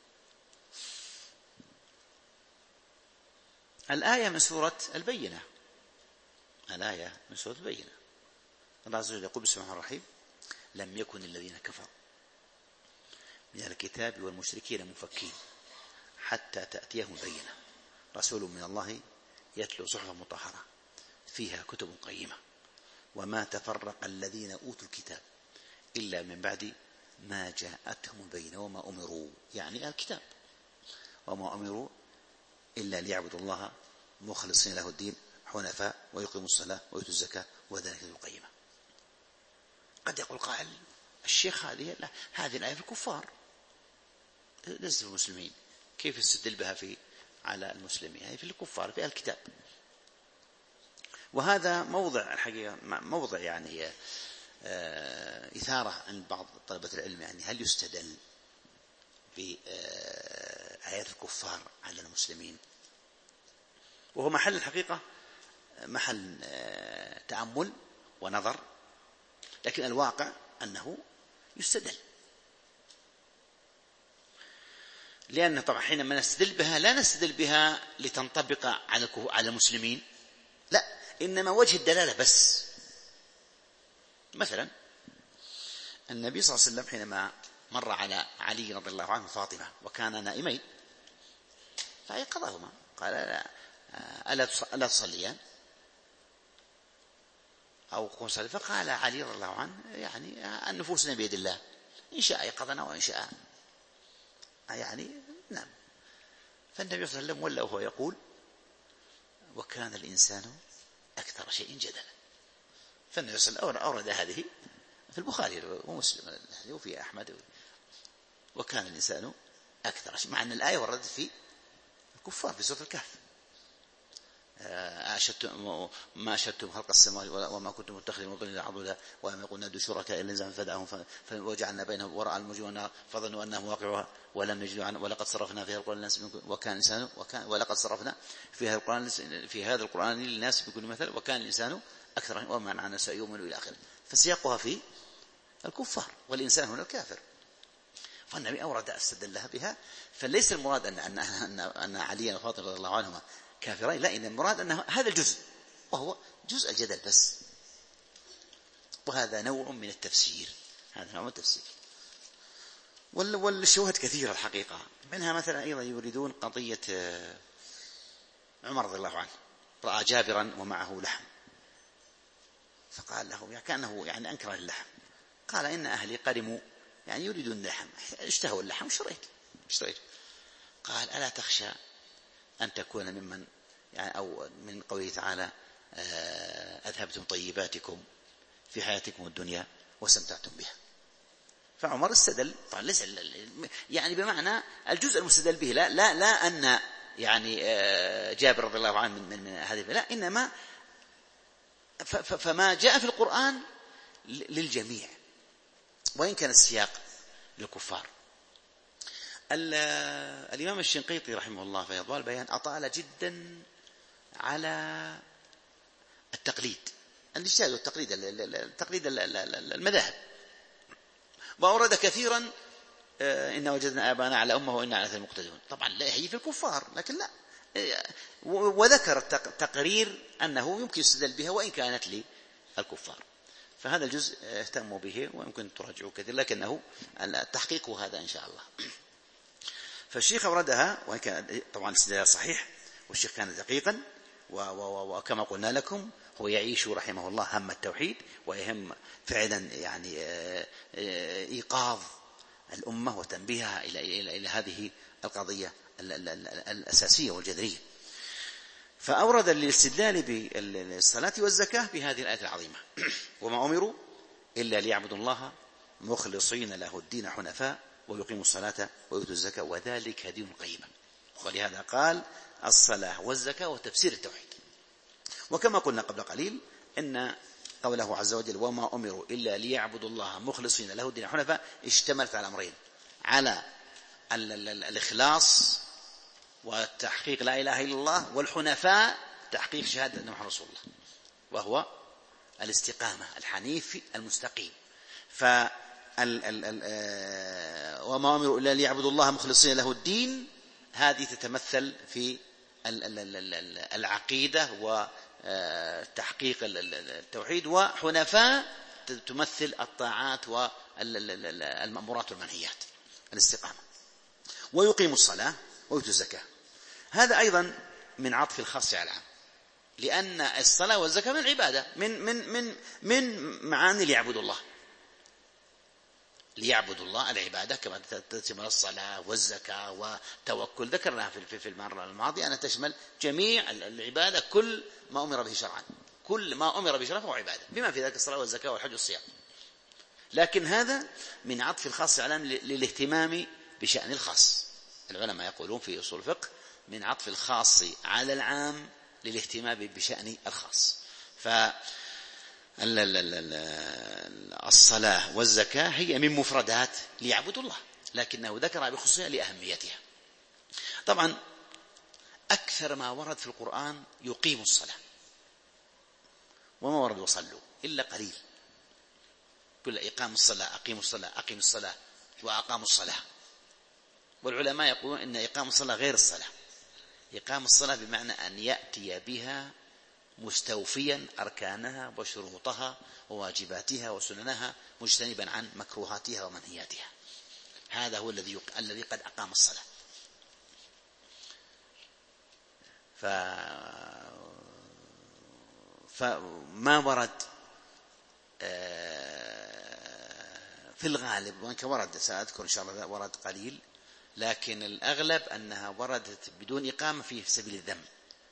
الآية من سورة البينة، الآية من سورة البينة الله عز وجل يقول بسم الله الرحمن الرحيم لم يكن الذين كفروا من الكتاب والمشركين منفكين حتى تأتيهم البينة رسول من الله يتلو صحفا مطهرة فيها كتب قيمة وما تفرق الذين أوتوا الكتاب إلا من بعد ما جاءتهم البينة وما أمروا يعني الكتاب وما أمروا إلا ليعبدوا الله مخلصين له الدين حنفاء ويقيموا الصلاة ويؤتوا الزكاة وذلك دين القيمة. قد يقول قائل الشيخ هذه لا هذه الآية في الكفار ليست في المسلمين، كيف يستدل بها في على المسلمين؟ هي في الكفار في الكتاب. وهذا موضع الحقيقة موضع يعني إثارة عند بعض طلبة العلم، يعني هل يستدل بآيات الكفار على المسلمين؟ وهو محل الحقيقة محل تأمل ونظر، لكن الواقع أنه يستدل، لأن طبعا حينما نستدل بها لا نستدل بها لتنطبق على على المسلمين، لا، إنما وجه الدلالة بس. مثلا النبي صلى الله عليه وسلم حينما مر على علي رضي الله عنه وفاطمة وكان نائمين فأيقظهما قال ألا تصليان أو قم صلي؟ فقال علي رضي الله عنه يعني النفوسنا بيد الله إن شاء أيقظنا وإن شاء يعني نعم. فالنبي صلى الله عليه وسلم ولا وهو يقول وكان الإنسان أكثر شيء جدلا. فالنبي صلى الله عليه وسلم أورد هذه في البخاري ومسلم وفي أحمد وكان الإنسان أكثر شيء، مع أن الآية وردت في الكفار في سورة الكهف أشهدتم ما أشهدتم خلق السماوات وما كنتم متخذين المضلين عضدا وما قلنا ادعوا شركاء إلا زعموا فدعاهم وجعلنا بينهم وراء الموج والنار فظنوا أنهم واقعها ولم يجدوا عنه ولقد صرفنا في هذا القرآن للناس وكان الإنسان وكان ولقد صرفنا في هذا القرآن في هذا القرآن للناس بكل مثل وكان الإنسان أكثر وما عنا سيؤمن إلى آخره. فسياقها في الكفار والإنسان هنا الكافر، فالنبي أورد استدلها بها. فليس المراد أن أن أن, أن علي وفاطمة رضي الله عنهما كافرين، لا، إن المراد أن هذا الجزء وهو جزء الجدل بس، وهذا نوع من التفسير، هذا نوع من التفسير. والشبهات كثيرة الحقيقة، منها مثلا أيضا يريدون قضية عمر رضي الله عنه رأى جابرا ومعه لحم فقال له كأنه يعني أنكر اللحم، قال إن أهلي قدموا يعني يريدون اللحم، اشتهوا اللحم اشتريت اشتريت قال ألا تخشى أن تكون ممن يعني أو من قوله تعالى أذهبتم طيباتكم في حياتكم الدنيا واستمتعتم بها. فعمر استدل طبعا ليس يعني بمعنى الجزء المستدل به، لا لا لا أن يعني جابر رضي الله عنه من, من هذه، لا، إنما فما جاء في القرآن للجميع وإن كان السياق للكفار. الإمام الشنقيطي رحمه الله في أضواء البيان أطال جدا على التقليد، الاجتهاد والتقليد، التقليد المذاهب، وأورد كثيرا إن وجدنا آباءنا على أمة وإنا على أثرهم مقتدون. طبعا لا هي في الكفار، لكن لا، وذكر التقرير أنه يمكن يستدل بها وإن كانت للكفار. فهذا الجزء اهتموا به ويمكن تراجعوا كثير، لكنه التحقيق هذا إن شاء الله. فالشيخ أوردها وإن كان طبعا الاستدلال صحيح، والشيخ كان دقيقا، وكما قلنا لكم هو يعيش رحمه الله هم التوحيد، ويهم فعلا يعني إيقاظ الأمة وتنبيهها إلى, إلى, إلى هذه القضية الأساسية والجذرية. فأورد الاستدلال بالصلاة والزكاة بهذه الآية العظيمة وما أمروا إلا ليعبدوا الله مخلصين له الدين حنفاء ويقيموا الصلاة ويؤتوا الزكاة وذلك دين القيمة. ولهذا قال الصلاة والزكاة وتفسير التوحيد. وكما قلنا قبل قليل إن قوله عز وجل وما أمروا إلا ليعبدوا الله مخلصين له الدين حنفاء اشتملت على أمرين: على الإخلاص وتحقيق لا إله إلا الله، والحنفاء تحقيق شهادة أن محمد رسول الله، وهو الاستقامة الحنيف المستقيم. ف وما أمروا إلا ليعبدوا الله مخلصين له الدين، هذه تتمثل في العقيدة وتحقيق التوحيد، وحنفاء تمثل الطاعات والمأمورات والمنهيات، الاستقامة. ويقيموا الصلاة ويؤتوا الزكاة، هذا أيضا من عطف الخاص على العام، لأن الصلاة والزكاة من العبادة، من من من من معاني ليعبدوا الله. ليعبدوا الله العبادة كما تشمل الصلاة والزكاة والتوكل، ذكرناها في في المرة الماضية أنها تشمل جميع العبادة، كل ما أمر به شرعا، كل ما أمر به شرعا فهو عبادة، بما في ذلك الصلاة والزكاة والحج والصيام. لكن هذا من عطف الخاص على العام للاهتمام بشأن الخاص. العلماء يقولون في أصول الفقه من عطف الخاص على العام للاهتمام بشأن الخاص. ف الصلاة والزكاة هي من مفردات ليعبدوا الله، لكنه ذكرها بخصوصها لأهميتها. طبعا أكثر ما ورد في القرآن يقيم الصلاة، وما ورد وصلوا إلا قليل، كل إقام الصلاة أقيموا الصلاة أقيموا الصلاة وأقاموا الصلاة. والعلماء يقولون إن إقام الصلاة غير الصلاة. إقام الصلاة بمعنى أن يأتي بها مستوفيا أركانها وشروطها وواجباتها وسننها، مجتنبا عن مكروهاتها ومنهياتها. هذا هو الذي الذي قد أقام الصلاة. ف... فما ورد في الغالب، وإن كان ورد سأذكر إن شاء الله ورد قليل، لكن الأغلب أنها وردت بدون إقامة في سبيل الذم.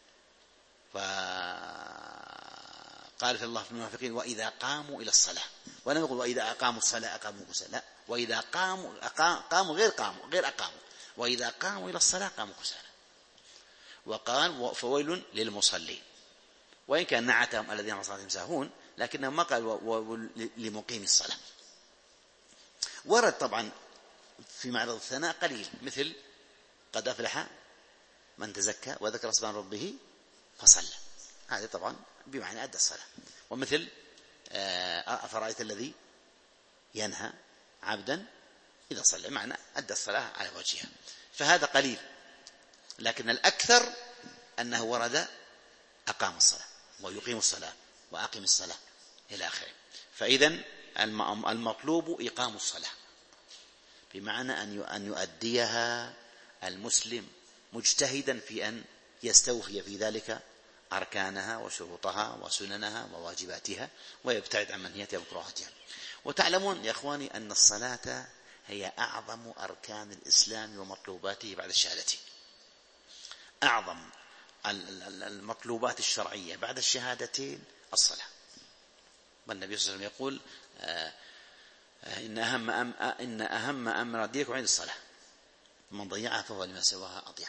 فقال في الله في المنافقين وإذا قاموا إلى الصلاة، ولم يقل وإذا أقاموا الصلاة أقاموا كسالى، لا، وإذا قاموا قاموا غير قاموا غير أقاموا، وإذا قاموا إلى الصلاة قاموا كسالى. وقال فويل للمصلين، وإن كان نعتهم الذين عن صلاتهم ساهون، لكنه ما قال لمقيم الصلاة. ورد طبعا في معرض الثناء قليل، مثل قد أفلح من تزكى وذكر اسم ربه فصلى، هذا طبعا بمعنى أدى الصلاة. ومثل أفرأيت الذي ينهى عبدا إذا صلى، معنى أدى الصلاة على وجهها، فهذا قليل. لكن الأكثر أنه ورد أقام الصلاة ويقيم الصلاة وأقيم الصلاة إلى آخره. فإذن المطلوب إقام الصلاة، بمعنى أن يؤديها المسلم مجتهدا في أن يستوفي في ذلك أركانها وشروطها وسننها وواجباتها، ويبتعد عن منهياتها ومكروهاتها. وتعلمون يا إخواني أن الصلاة هي أعظم أركان الإسلام ومطلوباته بعد الشهادتين. أعظم المطلوبات الشرعية بعد الشهادتين الصلاة. والنبي صلى الله عليه وسلم يقول إن أهم أم إن أهم أمر دينكم عند الصلاة، من ضيعها فهو لما سواها أضيع.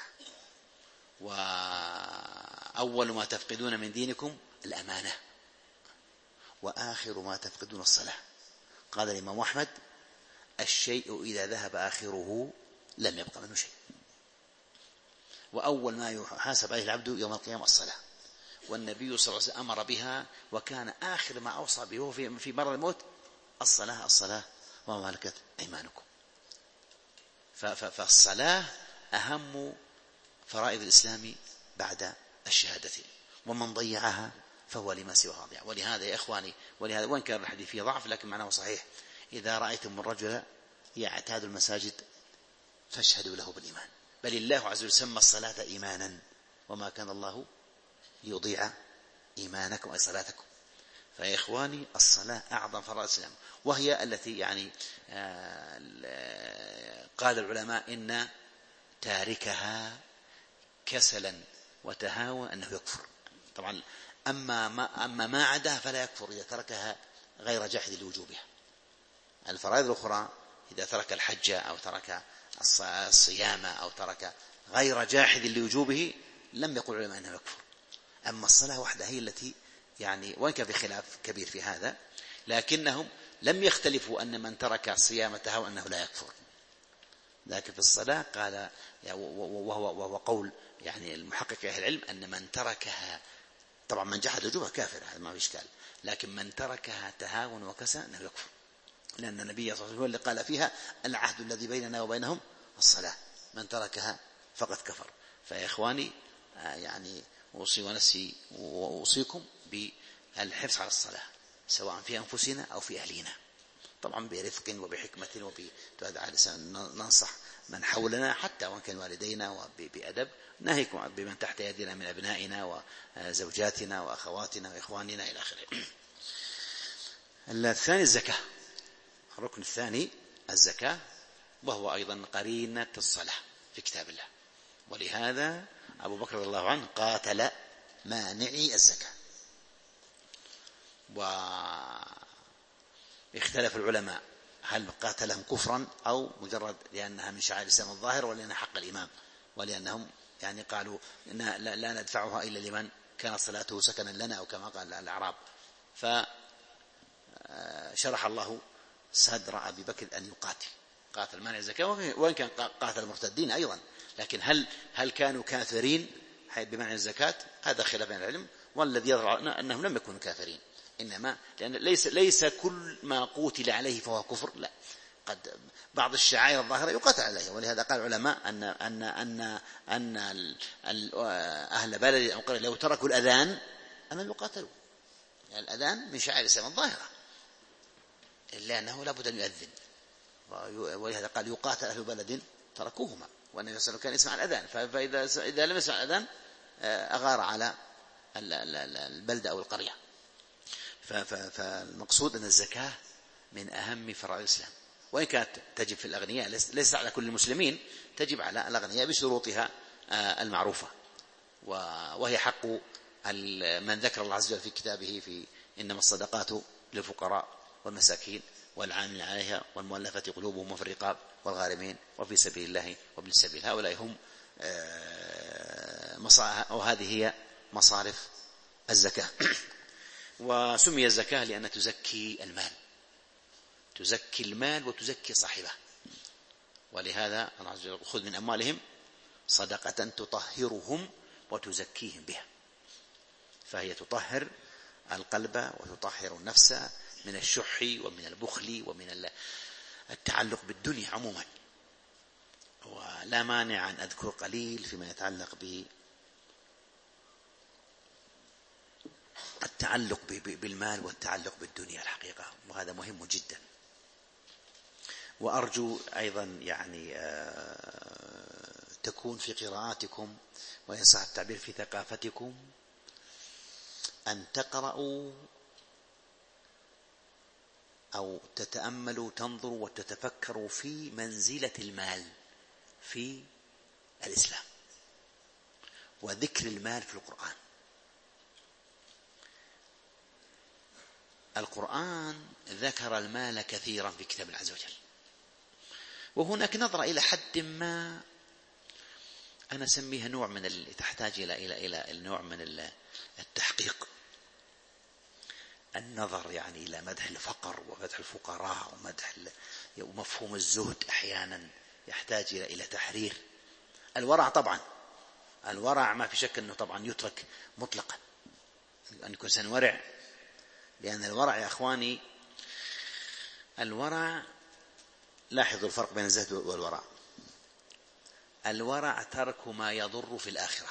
وأول ما تفقدون من دينكم الأمانة، وآخر ما تفقدون الصلاة. قال الإمام أحمد الشيء إذا ذهب آخره لم يبقى منه شيء. وأول ما يحاسب عليه العبد يوم القيامة الصلاة، والنبي صلى الله عليه وسلم أمر بها، وكان آخر ما أوصى به في مرض الموت الصلاة الصلاة وما ملكت أيمانكم. فالصلاة أهم فرائض الإسلام بعد الشهادتين، ومن ضيعها فهو لما سواها ضيع. ولهذا يا إخواني، ولهذا وإن كان الحديث فيه ضعف لكن معناه صحيح، إذا رأيتم الرجل يعتاد المساجد فاشهدوا له بالإيمان، بل الله عز وجل سمى الصلاة إيمانا، وما كان الله ليضيع إيمانكم أي صلاتكم. فيا إخواني الصلاة أعظم فرائض الإسلام، وهي التي يعني قال العلماء إن تاركها كسلا وتهاوى أنه يكفر. طبعا أما ما, أما ما عداها فلا يكفر إذا تركها غير جاحد لوجوبها. الفرائض الأخرى إذا ترك الحج أو ترك الصيام أو ترك غير جاحد لوجوبه لم يقل العلماء أنه يكفر. أما الصلاة وحدها هي التي يعني، وإن كان في خلاف كبير في هذا، لكنهم لم يختلفوا أن من ترك الصيام تهاوى أنه لا يكفر. لكن في الصلاة قال، وهو, وهو قول يعني المحقق أهل العلم، أن من تركها طبعا من جحد وجوبها كافر، هذا ما في إشكال، لكن من تركها تهاون وكسلا أنه يكفر، لأن النبي صلى الله عليه وسلم هو اللي قال فيها العهد الذي بيننا وبينهم الصلاة، من تركها فقد كفر. فيا إخواني يعني أوصي ونفسي وأوصيكم بالحرص على الصلاة، سواء في أنفسنا أو في أهلنا، طبعا برفق وبحكمة وننصح من حولنا حتى وإن كان والدينا وبأدب، ناهيكم بمن تحت يدنا من أبنائنا وزوجاتنا وأخواتنا وإخواننا إلى آخره. الثاني الزكاة، الركن الثاني الزكاة، وهو أيضا قرينة الصلاة في كتاب الله. ولهذا أبو بكر رضي الله عنه قاتل مانعي الزكاة. واختلف العلماء هل قاتلهم كفرا أو مجرد لأنها من شعائر الإسلام الظاهر، ولأنها حق الإمام، ولأنهم يعني قالوا لا ندفعها إلا لمن كانت صلاته سكنا لنا، أو كما قال الأعراب. فشرح الله صدر أبي بكر أن يقاتل، قاتل مانع الزكاة، وإن كان قاتل المرتدين أيضا، لكن هل هل كانوا كافرين بمعنى الزكاة؟ هذا خلاف بين العلم، والذي يظهر أنهم لم يكونوا كافرين، إنما لأن ليس ليس كل ما قوتل عليه فهو كفر، لا، قد بعض الشعائر الظاهرة يقاتل عليه. ولهذا قال العلماء أن أن أن أن أهل بلد أو قرية لو تركوا الأذان أن يقاتلوا، يعني الأذان من شعائر الإسلام الظاهرة، إلا أنه لا بد أن يؤذن، ولهذا قال يقاتل أهل بلد تركوهما، والنبي صلى الله عليه وسلم كان يسمع الأذان، فإذا إذا لم يسمع الأذان أغار على البلدة أو القرية. فالمقصود أن الزكاة من أهم فرائض الإسلام، وإن كانت تجب في الأغنياء، ليس على كل المسلمين، تجب على الأغنياء بشروطها المعروفة، وهي حق من ذكر الله عز وجل في كتابه في إنما الصدقات للفقراء والمساكين والعاملين عليها والمؤلفة قلوبهم وفي الرقاب والغارمين وفي سبيل الله وابن السبيل. هؤلاء هم وهذه هي مصارف الزكاة. وسمي الزكاة لأن تزكي المال، تزكي المال وتزكي صاحبه، ولهذا الله عز وجل خذ من أموالهم صدقة تطهرهم وتزكيهم بها. فهي تطهر القلب وتطهر النفس من الشح ومن البخل ومن التعلق بالدنيا عموما. ولا مانع أن أذكر قليل فيما يتعلق بالتعلق بالمال والتعلق بالدنيا الحقيقة، وهذا مهم جدا. وأرجو أيضا يعني تكون في قراءاتكم وإن صح التعبير في ثقافتكم أن تقرأوا أو تتأملوا تنظروا وتتفكروا في منزلة المال في الإسلام وذكر المال في القرآن. القرآن ذكر المال كثيرا في كتاب الله عز وجل، وهناك نظرة إلى حد ما أنا أسميها نوع من اللي تحتاج إلى إلى إلى النوع من التحقيق، النظر يعني إلى مدح الفقر ومدح الفقراء ومدح ومفهوم الزهد أحيانا يحتاج إلى إلى تحرير. الورع طبعا، الورع ما في شك أنه طبعا يترك مطلقا، أن يكون إنسان ورع، لأن الورع يا أخواني الورع، لاحظوا الفرق بين الزهد والورع. الورع ترك ما يضر في الآخرة،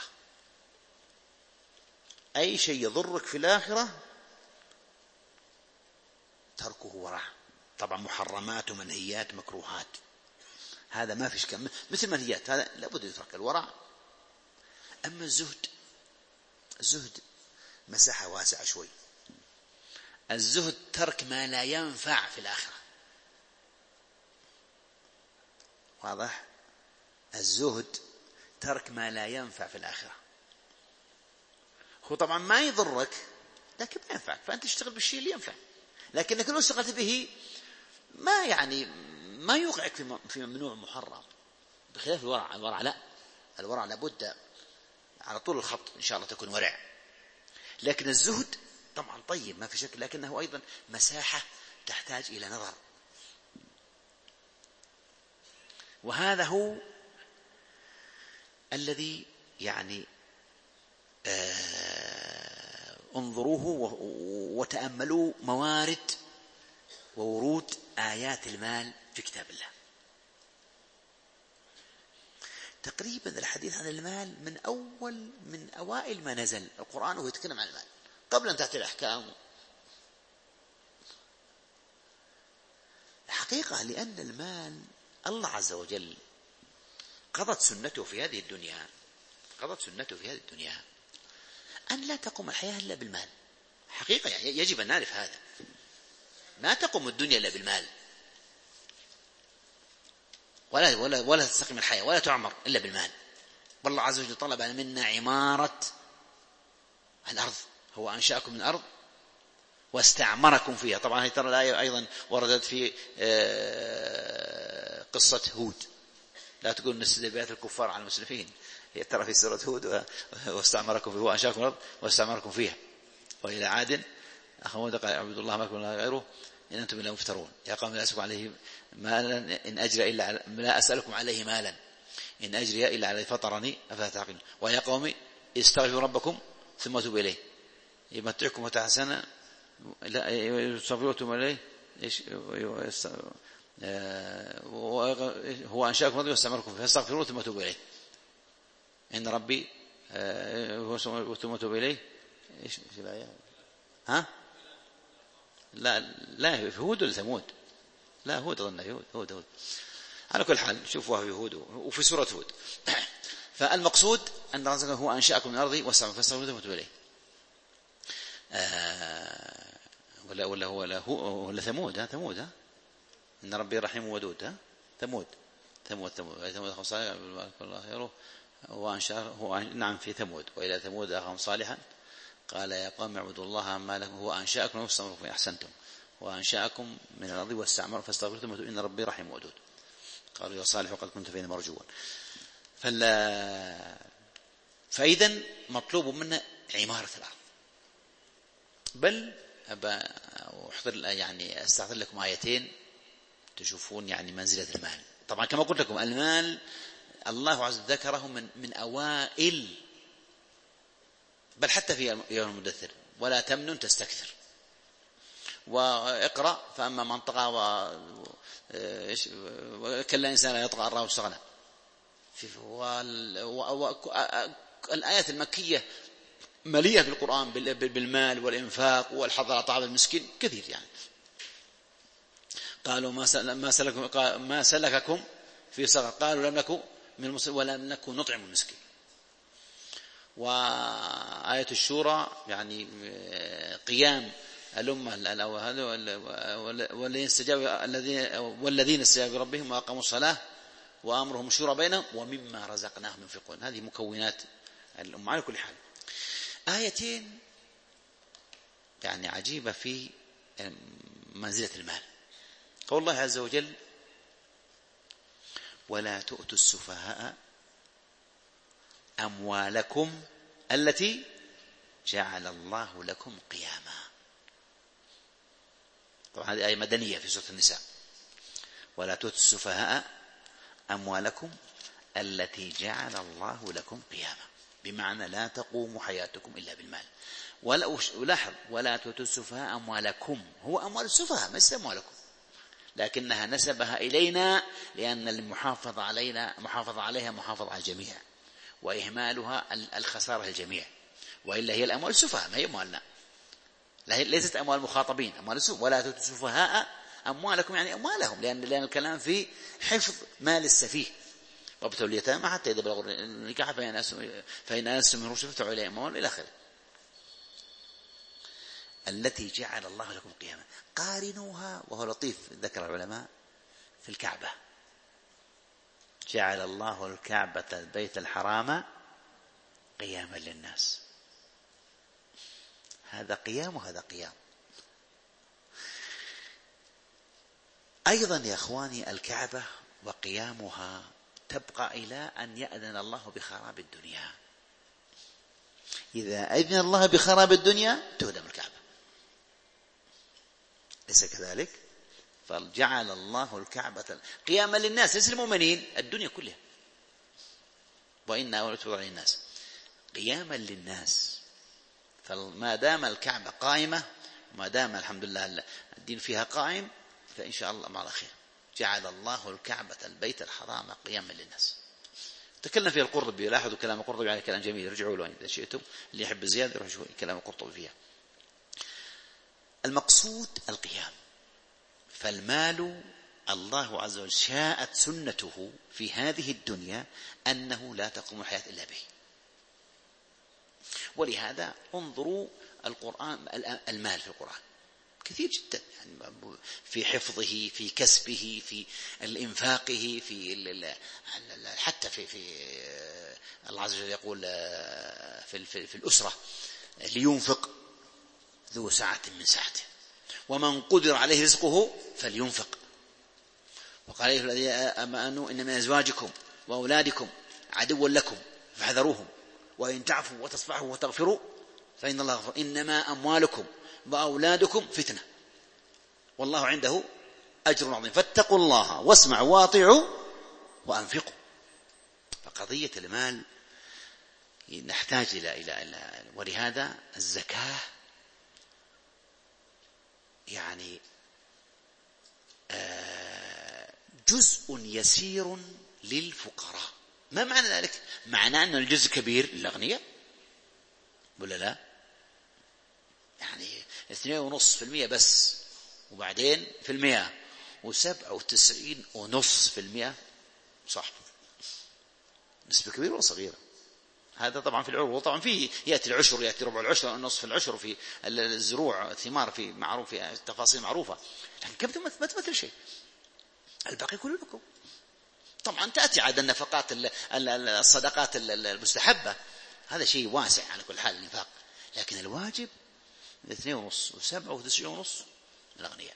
أي شيء يضرك في الآخرة تركه ورع. طبعا محرمات ومنهيات مكروهات هذا ما فيش كم، مثل منهيات هذا لابد يترك الورع. أما الزهد، الزهد مساحة واسعة شوي. الزهد ترك ما لا ينفع في الآخرة، واضح؟ الزهد ترك ما لا ينفع في الآخرة. هو طبعا ما يضرك لكن ما ينفعك، فأنت تشتغل بالشيء اللي ينفع، لكنك لو اشتغلت به ما يعني ما يوقعك في ممنوع محرم، بخلاف الورع. الورع لا، الورع لابد على طول الخط إن شاء الله تكون ورع. لكن الزهد طبعا طيب ما في شك، لكنه أيضا مساحة تحتاج إلى نظر. وهذا هو الذي يعني آه انظروه وتأملوا موارد وورود آيات المال في كتاب الله. تقريبا الحديث عن المال من أول من أوائل ما نزل القرآن وهو يتكلم عن المال قبل أن تأتي الأحكام. الحقيقة لأن المال الله عز وجل قضت سنته في هذه الدنيا، قضت سنته في هذه الدنيا أن لا تقوم الحياة إلا بالمال. حقيقة يعني يجب أن نعرف هذا، ما تقوم الدنيا إلا بالمال، ولا ولا ولا تستقيم الحياة ولا تعمر إلا بالمال. والله عز وجل طلب منا عمارة الأرض، هو أنشأكم من الأرض واستعمركم فيها. طبعا هي ترى الآية أيضا وردت في قصة هود، لا تقول نسل بيات الكفار على المسلمين، هي ترى في سورة هود واستعمركم فيها، هو أنشأكم الأرض واستعمركم فيها. وإلى عاد أخوهم قال اعبدوا الله ما لكم من إله غيره إن أنتم إلا مفترون. يا قوم لا أسألكم عليه مالا إن أجري إلا على لا أسألكم عليه مالا إن أجري إلا على فطرني أفلا تعقلون. ويا قوم استغفروا ربكم ثم توبوا إليه يمتعكم متاعا حسنا لا يصبرتم إليه إيش هو أنشأكم رضي واستعمركم فاستغفروه ثم توبوا إليه إن ربي هو ثم توبوا إليه. إيش في الآية؟ ها لا لا في هود ولا ثمود؟ لا هود أظن هود هود هود على كل حال شوفوها في هود وفي سورة هود. فالمقصود أن رزقه هو أنشأكم من الأرض واستعمركم فاستغفروه ثم توبوا إليه. آه ولا ولا هو ولا هو ولا ثمود ها ثمود ها إن ربي رحيم ودود ها ثمود ثمود ثمود ثمود أخاهم صالحا الله خيره وأنشأ هو نعم في ثمود وإلى ثمود أخاهم صالحا قال يا قوم اعبدوا الله ما لكم هو أنشأكم واستعمركم أحسنتم وأنشأكم من الأرض واستعمركم فاستغفرتم إن ربي رحيم ودود. قالوا يا صالح وقد كنت فينا مرجوا. فلا فإذا مطلوب منا عمارة الأرض. بل أحضر يعني أستحضر لكم آيتين تشوفون يعني منزلة المال. طبعا كما قلت لكم المال الله عز وجل ذكره من, من أوائل، بل حتى في يوم المدثر ولا تمنن تستكثر، واقرأ فأما من طغى وكلا إنسان لا يطغى أن رآه استغنى. والآيات المكية مليئة بالقرآن بالمال والإنفاق والحض على طعام المسكين كثير. يعني قالوا ما سلككم ما سلككم في سقر قالوا لم نكن من المسلمين ولم نكن نطعم المسكين. وآية الشورى يعني قيام الأمة والذين استجابوا الذين والذين استجابوا ربهم وأقاموا الصلاة وأمرهم الشورى بينهم ومما رزقناهم ينفقون. هذه مكونات الأمة. على كل حال آيتين يعني عجيبة في منزلة المال. قول الله عز وجل ولا تؤتوا السفهاء أموالكم التي جعل الله لكم قياما. طبعا هذه آية مدنية في سورة النساء. ولا تؤتوا السفهاء أموالكم التي جعل الله لكم قياما، بمعنى لا تقوم حياتكم إلا بالمال. ولاحظ ولا تؤتوا السفهاء أموالكم، هو أموال السفهاء ما أموالكم، لكنها نسبها إلينا لأن المحافظة علينا محافظة عليها محافظة على الجميع، وإهمالها الخسارة الجميع. وإلا هي الأموال السفهاء ما هي أموالنا، ليست أموال المخاطبين، أموال السفهاء. ولا تؤتوا السفهاء أموالكم يعني أموالهم، لأن لأن الكلام في حفظ مال السفيه. وابتلوا اليتامى حتى إذا بلغوا النكاح فإن آنستم منهم رشدا فادفعوا إليهم أموالهم إلى آخره. التي جعل الله لكم قياما. قارنوها، وهو لطيف ذكر العلماء في الكعبة، جعل الله الكعبة البيت الحرام قياما للناس. هذا قيام وهذا قيام. أيضا يا أخواني الكعبة وقيامها تبقى إلى أن يأذن الله بخراب الدنيا. إذا أذن الله بخراب الدنيا تهدم الكعبة، ليس كذلك؟ فجعل الله الكعبة قياما للناس، ليس المؤمنين، الدنيا كلها. وإنا ولتبع للناس قياما للناس. فما دام الكعبة قائمة وما دام الحمد لله الدين فيها قائم فإن شاء الله مع الخير. جعل الله الكعبة البيت الحرام قياما للناس. تكلم فيها القرطبي، لاحظوا كلام القرطبي على كلام جميل، رجعوا له إذا شئتم، اللي يحب زيادة يروح يشوف كلام القرطبي فيها. المقصود القيام. فالمال الله عز وجل شاءت سنته في هذه الدنيا أنه لا تقوم الحياة إلا به. ولهذا انظروا القرآن، المال في القرآن كثير جدا، يعني في حفظه، في كسبه، في الإنفاقه، في حتى في في الله عز وجل يقول في في, في الأسرة لينفق ذو سعة من سعته ومن قدر عليه رزقه فلينفق. وقال أيها الذين آمنوا إن من أزواجكم وأولادكم عدوا لكم فاحذروهم وإن تعفوا وتصفحوا وتغفروا فإن الله غفور. إنما أموالكم وأولادكم فتنة والله عنده أجر عظيم فاتقوا الله واسمعوا واطيعوا وأنفقوا. فقضية المال نحتاج إلى إلى إلى ولهذا الزكاة يعني جزء يسير للفقراء. ما معنى ذلك؟ معنى أن الجزء كبير للأغنياء ولا لا؟ يعني اثنين ونص في المئة بس، وبعدين في المئة وسبعة وتسعين ونص في المئة صح، نسبة كبيرة ولا صغيرة؟ هذا طبعا في العروض، طبعا فيه يأتي العشر، يأتي ربع العشر، نصف العشر في الزروع، الثمار في معروف، في تفاصيل معروفة، لكن كم ما تمثل شيء، الباقي كله لكم. طبعا تأتي عاد النفقات الصدقات المستحبة، هذا شيء واسع على كل حال النفاق، لكن الواجب اثنين ونص وسبعة وتسعين ونص الأغنياء.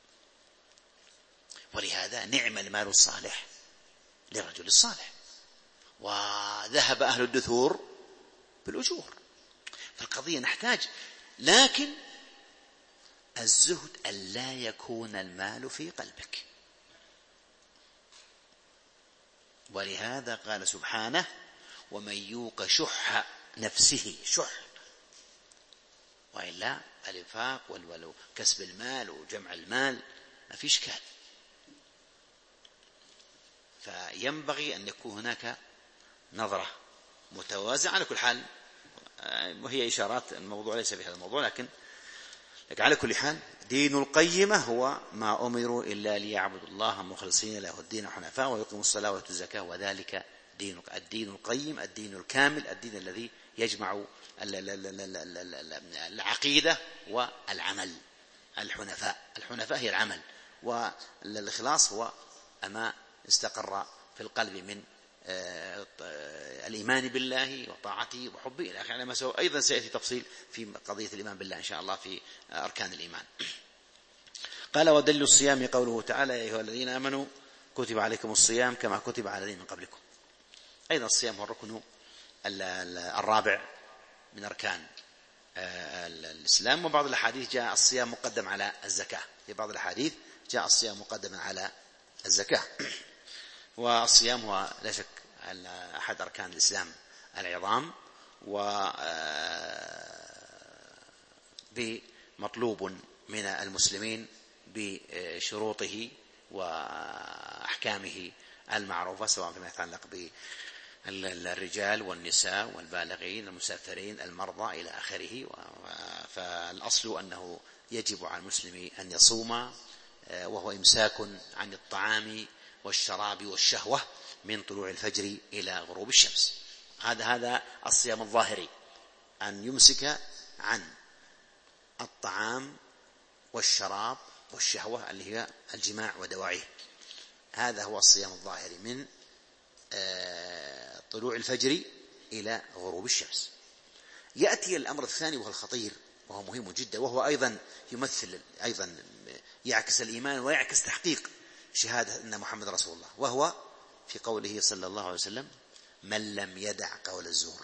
ولهذا نعم المال الصالح للرجل الصالح. وذهب أهل الدثور بالأجور. فالقضية نحتاج، لكن الزهد أن لا يكون المال في قلبك. ولهذا قال سبحانه: ومن يوق شح نفسه. شح، وإلا الإنفاق وكسب المال وجمع المال ما في إشكال. فينبغي أن يكون هناك نظرة متوازنة. على كل حال، وهي إشارات، الموضوع ليس بهذا الموضوع، لكن على كل حال دين القيمة هو ما أمروا إلا ليعبدوا الله مخلصين له الدين حنفاء ويقيموا الصلاة ويؤتوا الزكاة وذلك دين الدين القيم، الدين الكامل، الدين الذي يجمع العقيدة والعمل. الحنفاء الحنفاء هي العمل، والإخلاص هو ما استقر في القلب من الإيمان بالله وطاعته وحبه إلى آخره، ما سوى. أيضا سيأتي تفصيل في قضية الإيمان بالله إن شاء الله في أركان الإيمان. قال: ودليل الصيام قوله تعالى: يا أيها الذين آمنوا كتب عليكم الصيام كما كتب على الذين من قبلكم. أيضا الصيام هو الركن الرابع من أركان الإسلام. وبعض الأحاديث جاء الصيام مقدم على الزكاة. في بعض الأحاديث جاء الصيام مقدما على الزكاة. والصيام هو لا شك أحد أركان الإسلام العظام، ومطلوب من المسلمين بشروطه وأحكامه المعروفة، سواء فيما يتعلق بالرجال والنساء والبالغين المسافرين المرضى إلى آخره. فالأصل أنه يجب على المسلم أن يصوم، وهو إمساك عن الطعام والشراب والشهوة من طلوع الفجر إلى غروب الشمس. هذا هذا الصيام الظاهري، أن يمسك عن الطعام والشراب والشهوة اللي هي الجماع ودواعيه. هذا هو الصيام الظاهري من طلوع الفجر إلى غروب الشمس. يأتي الأمر الثاني وهو الخطير وهو مهم جدا، وهو أيضا يمثل أيضا يعكس الإيمان ويعكس تحقيق شهادة أن محمد رسول الله، وهو في قوله صلى الله عليه وسلم: من لم يدع قول الزور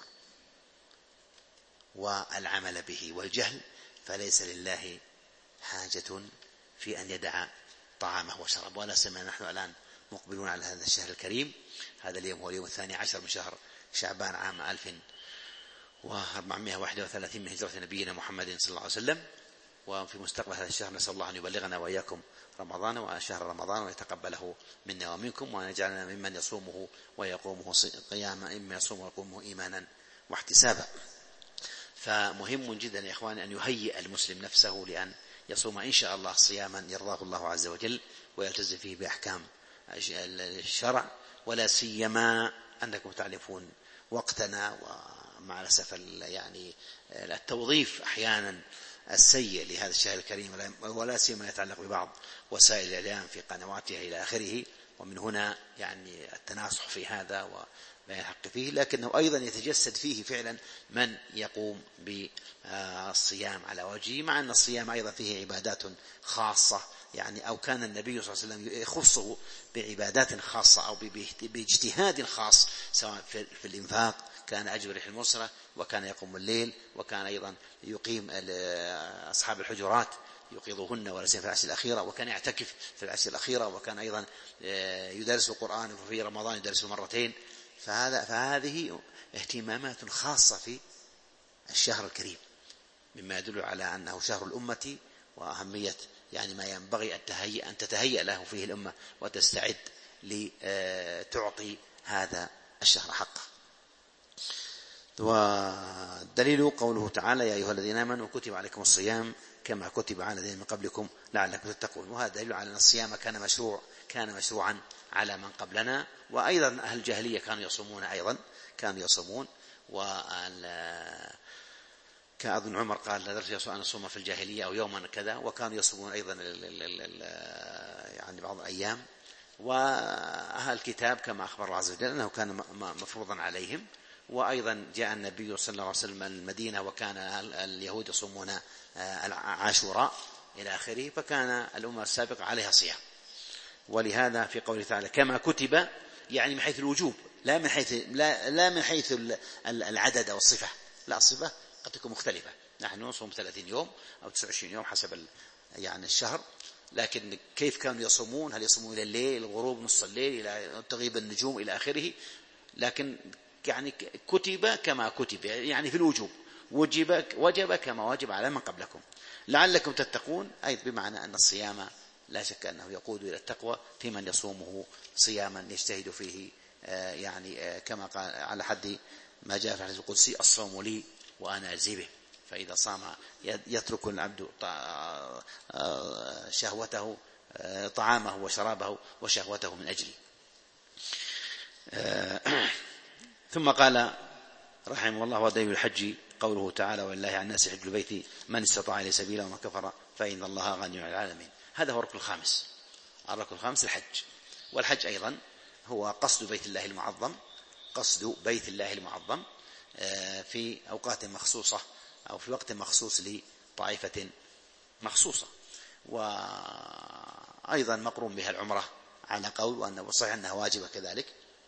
والعمل به والجهل فليس لله حاجة في أن يدع طعامه وشرابه. ولا سمع نحن الآن مقبلون على هذا الشهر الكريم. هذا اليوم هو اليوم الثاني عشر من شهر شعبان عام ألف وأربعمائة وواحد وثلاثين من هجرة نبينا محمد صلى الله عليه وسلم. وفي مستقبل هذا الشهر نسأل الله أن يبلغنا وإياكم رمضان وشهر رمضان ويتقبله منا ومنكم، وأن يجعلنا ممن يصومه ويقومه قياما، إما يصوم ويقومه إيمانا واحتسابا. فمهم جدا يا إخواني أن يهيئ المسلم نفسه لأن يصوم إن شاء الله صياما يرضاه الله عز وجل ويلتزم فيه بأحكام الشرع. ولا سيما أنكم تعرفون وقتنا ومع الأسف يعني التوظيف أحيانا السيء لهذا الشهر الكريم، ولا سيما يتعلق ببعض وسائل الإعلام في قنواتها إلى آخره. ومن هنا يعني التناصح في هذا وما يحق فيه، لكنه أيضا يتجسد فيه فعلا من يقوم بالصيام على وجهه، مع أن الصيام أيضا فيه عبادات خاصة، يعني أو كان النبي صلى الله عليه وسلم يخصه بعبادات خاصة أو باجتهاد خاص، سواء في الإنفاق كان أجر ريح المصرة، وكان يقوم الليل، وكان أيضا يقيم أصحاب الحجرات يقيضهن ولا سيما في العشر الأخيرة، وكان يعتكف في العشر الأخيرة، وكان أيضا يدرس القرآن وفي رمضان يدرسه مرتين. فهذا فهذه اهتمامات خاصة في الشهر الكريم، مما يدل على أنه شهر الأمة وأهمية يعني ما ينبغي أن تتهيأ له فيه الأمة وتستعد لتعطي هذا الشهر حقه. ودليل قوله تعالى: يا أيها الذين آمنوا كتب عليكم الصيام كما كتب على الذين من قبلكم لعلكم تتقون. وهذا دليل على أن الصيام كان مشروع كان مشروعا على من قبلنا، وأيضا أهل الجاهلية كانوا يصومون أيضا كانوا يصومون. وكأظن عمر قال: لدرت أن أصوم في الجاهلية أو يوما كذا، وكانوا يصومون أيضا يعني بعض الأيام. وأهل الكتاب كما أخبر الله عز وجل أنه كان مفروضا عليهم. وأيضا جاء النبي صلى الله عليه وسلم المدينة وكان اليهود يصومون عاشوراء إلى آخره، فكان الأمة السابقة عليها صيام. ولهذا في قوله تعالى كما كتب، يعني من حيث الوجوب، لا من حيث لا, لا من حيث العدد أو الصفة، لا، الصفة قد تكون مختلفة. نحن نصوم ثلاثين يوم أو تسعة وعشرين يوم حسب يعني الشهر، لكن كيف كانوا يصومون؟ هل يصومون إلى الليل، الغروب، نص الليل، إلى تغيب النجوم إلى آخره. لكن يعني كتب كما كتب، يعني في الوجوب وجب وجب كما وجب على من قبلكم لعلكم تتقون، أي بمعنى أن الصيام لا شك أنه يقود إلى التقوى في من يصومه صياما يجتهد فيه، يعني كما قال على حد ما جاء في الحديث القدسي: الصوم لي وأنا أجزي به. فإذا صام يترك العبد شهوته، طعامه وشرابه وشهوته من أجلي. ثم قال رحمه الله: ودليل الحج قوله تعالى: ولله على الناس حج البيت من استطاع إليه سبيلا ومن كفر فإن الله غني عن العالمين. هذا هو الركن الخامس. الركن الخامس الحج، والحج أيضا هو قصد بيت الله المعظم، قصد بيت الله المعظم في أوقات مخصوصة أو في وقت مخصوص لطائفة مخصوصة. وأيضا مقرون بها العمرة على قول، وأنه صحيح أنها واجبة كذلك،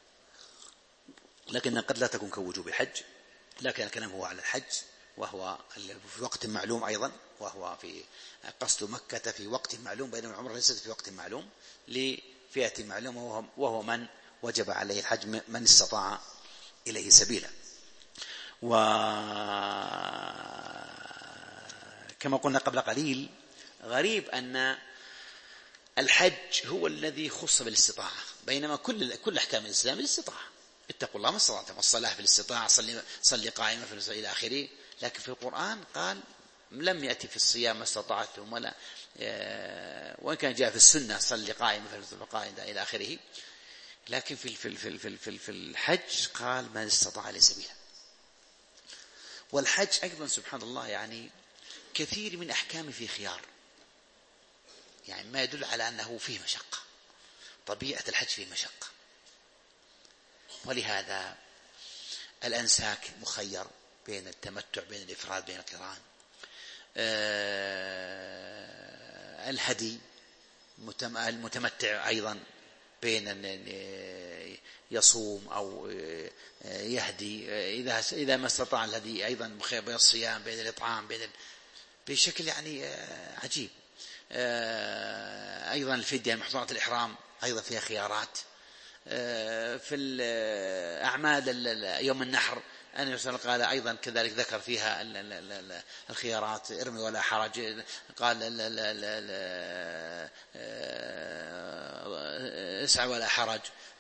لكن قد لا تكون كوجوب الحج. لكن الكلام هو على الحج، وهو في وقت معلوم أيضا، وهو في قصد مكة في وقت معلوم، بينما العمرة ليست في وقت معلوم لفئة معلومة، وهو من وجب عليه الحج من استطاع إليه سبيلا. وكما قلنا قبل قليل، غريب أن الحج هو الذي خص بالاستطاعة، بينما كل كل أحكام الإسلام الاستطاعة. اتقوا الله ما استطعتم، الصلاة في الاستطاعة، صلي, صلي قائمة في إلى آخره. لكن في القرآن قال لم يأتي في الصيام ما استطعتم، ولا وإن كان جاء في السنة صلي قائمة في قائمة إلى آخره. لكن في في في في في, في الحج قال من استطاع إليه سبيلا. والحج أيضا سبحان الله يعني كثير من أحكامه في خيار، يعني ما يدل على أنه فيه مشقة. طبيعة الحج فيه مشقة، ولهذا الأنساك مخير بين التمتع، بين الإفراد، بين القران. أه الهدي المتمتع أيضا بين أن يصوم أو يهدي، إذا إذا ما استطاع الهدي أيضا مخير بين الصيام، بين الإطعام، بين بشكل يعني عجيب. أه أيضا الفدية، محظورات الإحرام أيضا فيها خيارات. في الأعمال يوم النحر النبي صلى الله عليه وسلم قال أيضا كذلك، ذكر فيها الخيارات: ارمي ولا حرج، قال اسعى ولا حرج،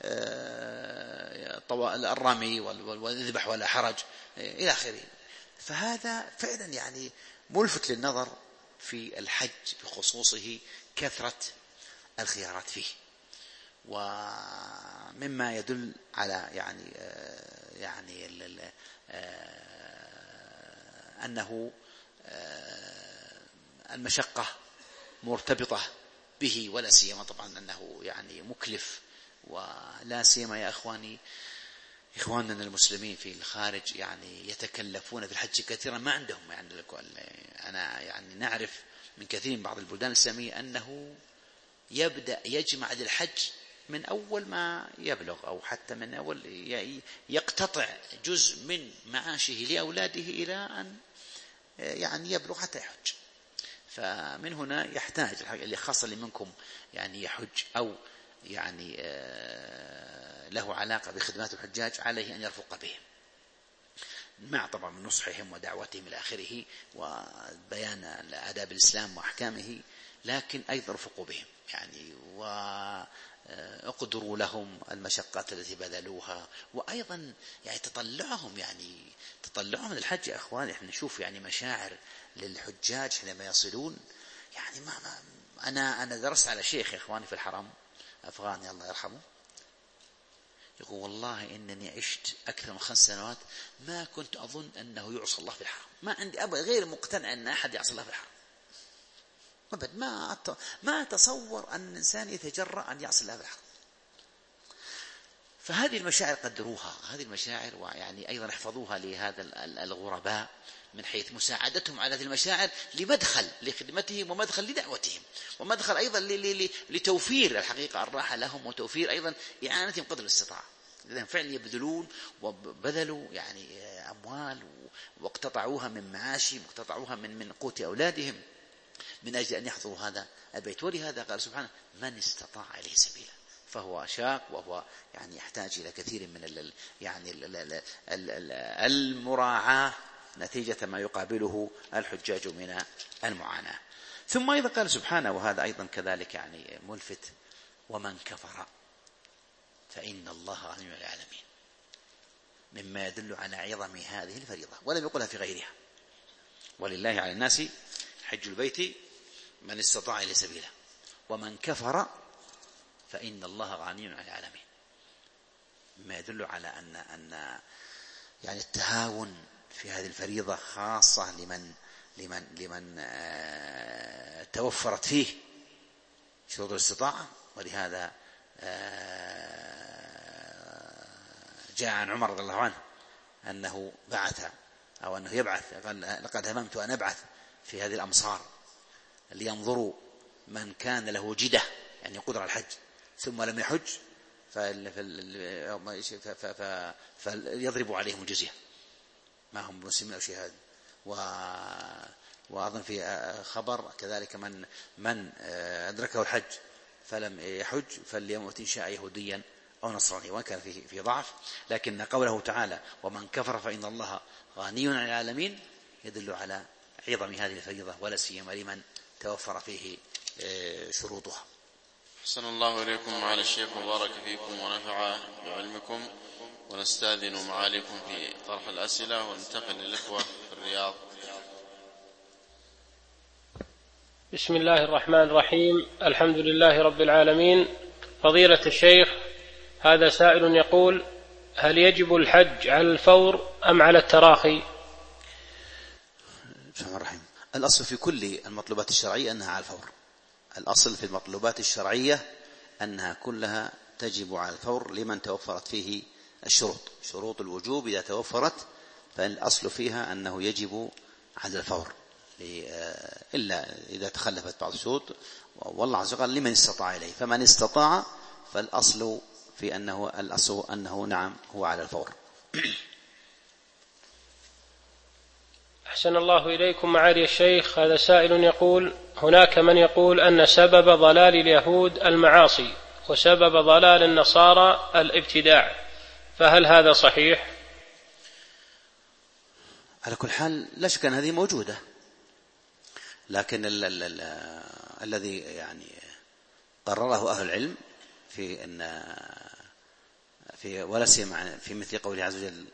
الرمي والذبح ولا حرج إلى آخره. فهذا فعلا يعني ملفت للنظر في الحج بخصوصه كثرة الخيارات فيه، ومما يدل على يعني يعني أنه المشقة مرتبطة به، ولا سيما طبعا أنه يعني مكلف. ولا سيما يا إخواني إخواننا المسلمين في الخارج يعني يتكلفون في الحج كثيرا، ما عندهم يعني. أنا يعني نعرف من كثير من بعض البلدان الإسلامية أنه يبدأ يجمع للحج من أول ما يبلغ، أو حتى من أول يقتطع جزء من معاشه لأولاده إلى أن يعني يبلغ حتى يحج. فمن هنا يحتاج اللي خاصة اللي منكم يعني يحج أو يعني له علاقة بخدمات الحجاج، عليه أن يرفق بهم، مع طبعا من نصحهم ودعوتهم إلى آخره وبيان آداب الإسلام وأحكامه، لكن أيضا رفقوا بهم يعني، وأقدروا لهم المشقات التي بذلوها. وأيضا يعني تطلعهم يعني تطلعهم من الحج يا أخواني. احنا نشوف يعني مشاعر للحجاج حينما يصلون. يعني ما, ما أنا أنا درست على شيخ يا إخواني في الحرم أفغاني الله يرحمه، يقول والله إنني عشت أكثر من خمس سنوات ما كنت أظن أنه يعصى الله في الحرم. ما عندي أبدا غير مقتنع أن أحد يعصى الله في الحرم أبدا. ما ما أتصور أن الإنسان يتجرأ أن يعصي الله في الحرم. فهذه المشاعر قدروها، هذه المشاعر، ويعني أيضا احفظوها لهذا الغرباء من حيث مساعدتهم على هذه المشاعر لمدخل لخدمتهم، ومدخل لدعوتهم، ومدخل أيضا لتوفير الحقيقة الراحة لهم، وتوفير أيضا إعانتهم قدر الاستطاعة. لأنهم فعلا يبذلون وبذلوا يعني أموال واقتطعوها من معاشهم واقتطعوها من من قوت أولادهم من أجل أن يحضروا هذا البيت. ولهذا قال سبحانه من استطاع إليه سبيلا، فهو شاق وهو يعني يحتاج إلى كثير من ال يعني ال ال ال المراعاة نتيجة ما يقابله الحجاج من المعاناة. ثم أيضا قال سبحانه، وهذا أيضا كذلك يعني ملفت، ومن كفر فإن الله غني عن العالمين، مما يدل على عظم هذه الفريضة، ولم يقلها في غيرها. ولله على الناس حج البيت من استطاع إليه سبيلا ومن كفر فإن الله غني عن العالمين، مما يدل على أن أن يعني التهاون في هذه الفريضة خاصة لمن لمن لمن آه توفرت فيه شروط الاستطاعة. ولهذا آه جاء عن عمر رضي الله عنه أنه بعث أو أنه يبعث، قال لقد هممت أن أبعث في هذه الأمصار لينظروا من كان له جدة يعني قدرة على الحج ثم لم يحج فليضربوا عليهم الجزية ما هم مسلمين أو شيء هذا. وأظن في خبر كذلك من من أدركه الحج فلم يحج فليموت إن شاء يهوديا أو نصرانيا، وكان فيه في ضعف. لكن قوله تعالى ومن كفر فإن الله غني عن العالمين يدل على عظم هذه الفريضة، ولا سيما لمن توفر فيه شروطها. أحسن الله إليكم معالي الشيخ وبارك فيكم ونفع بعلمكم، ونستأذن معاليكم في طرح الأسئلة وننتقل للإخوة في الرياض. بسم الله الرحمن الرحيم، الحمد لله رب العالمين. فضيلة الشيخ، هذا سائل يقول: هل يجب الحج على الفور أم على التراخي؟ بسم الله الرحمن الرحيم. الأصل في كل المطلوبات الشرعية أنها على الفور. الأصل في المطلوبات الشرعية أنها كلها تجب على الفور لمن توفرت فيه الشروط. شروط الوجوب إذا توفرت فالأصل فيها أنه يجب على الفور، إلا إذا تخلفت بعض الشروط، والله عز وجل لمن استطاع إليه، فمن استطاع فالأصل في أنه الأصل أنه نعم هو على الفور. أحسن الله إليكم معالي الشيخ، هذا سائل يقول: هناك من يقول أن سبب ضلال اليهود المعاصي وسبب ضلال النصارى الابتداع، فهل هذا صحيح؟ على كل حال لا شك أن هذه موجودة، لكن ال ال ال الذي يعني قرره أهل العلم في أن في ولا سيما في مثل قوله عز وجل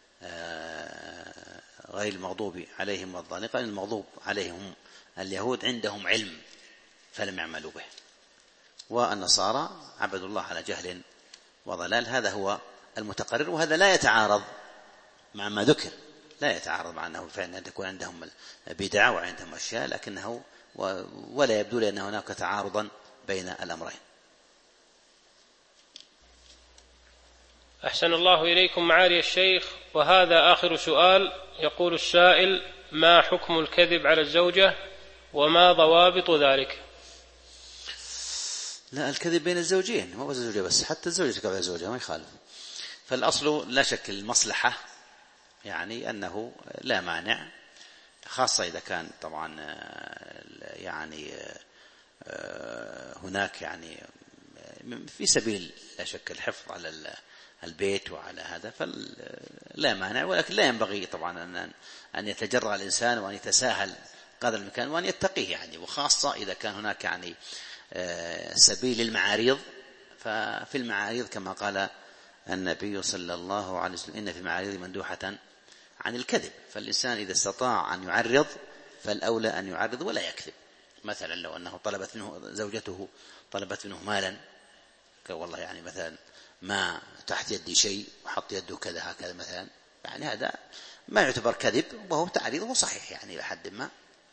غير المغضوب عليهم والضالين، قال المغضوب عليهم اليهود عندهم علم فلم يعملوا به، والنصارى عبدوا الله على جهل وضلال. هذا هو المتقرر، وهذا لا يتعارض مع ما ذكر، لا يتعارض مع أنه فعلا تكون عندهم بدعة وعندهم أشياء، لكنه ولا يبدو لي أن هناك تعارضا بين الأمرين. أحسن الله إليكم معالي الشيخ، وهذا آخر سؤال. يقول السائل: ما حكم الكذب على الزوجة وما ضوابط ذلك؟ لا، الكذب بين الزوجين، مو بس الزوجة بس، حتى الزوجة تكذب على الزوجة ما يخالف. فالأصل لا شك المصلحة، يعني أنه لا مانع، خاصة إذا كان طبعا يعني هناك يعني في سبيل لا شك الحفظ على البيت وعلى هذا، فلا مانع. ولكن لا ينبغي طبعا أن أن يتجرأ الإنسان وأن يتساهل قدر الإمكان وأن يتقيه يعني، وخاصة إذا كان هناك يعني سبيل المعاريض. ففي المعاريض كما قال النبي صلى الله عليه وسلم: إن في المعاريض مندوحة عن الكذب. فالإنسان إذا استطاع أن يعرض فالأولى أن يعرض ولا يكذب. مثلا لو أنه طلبت منه زوجته طلبت منه مالا، والله يعني مثلا ما تحت يدي شيء وحط يده كذا هكذا مثلا، يعني هذا ما يعتبر كذب وهو تعريض وصحيح يعني لحد ما.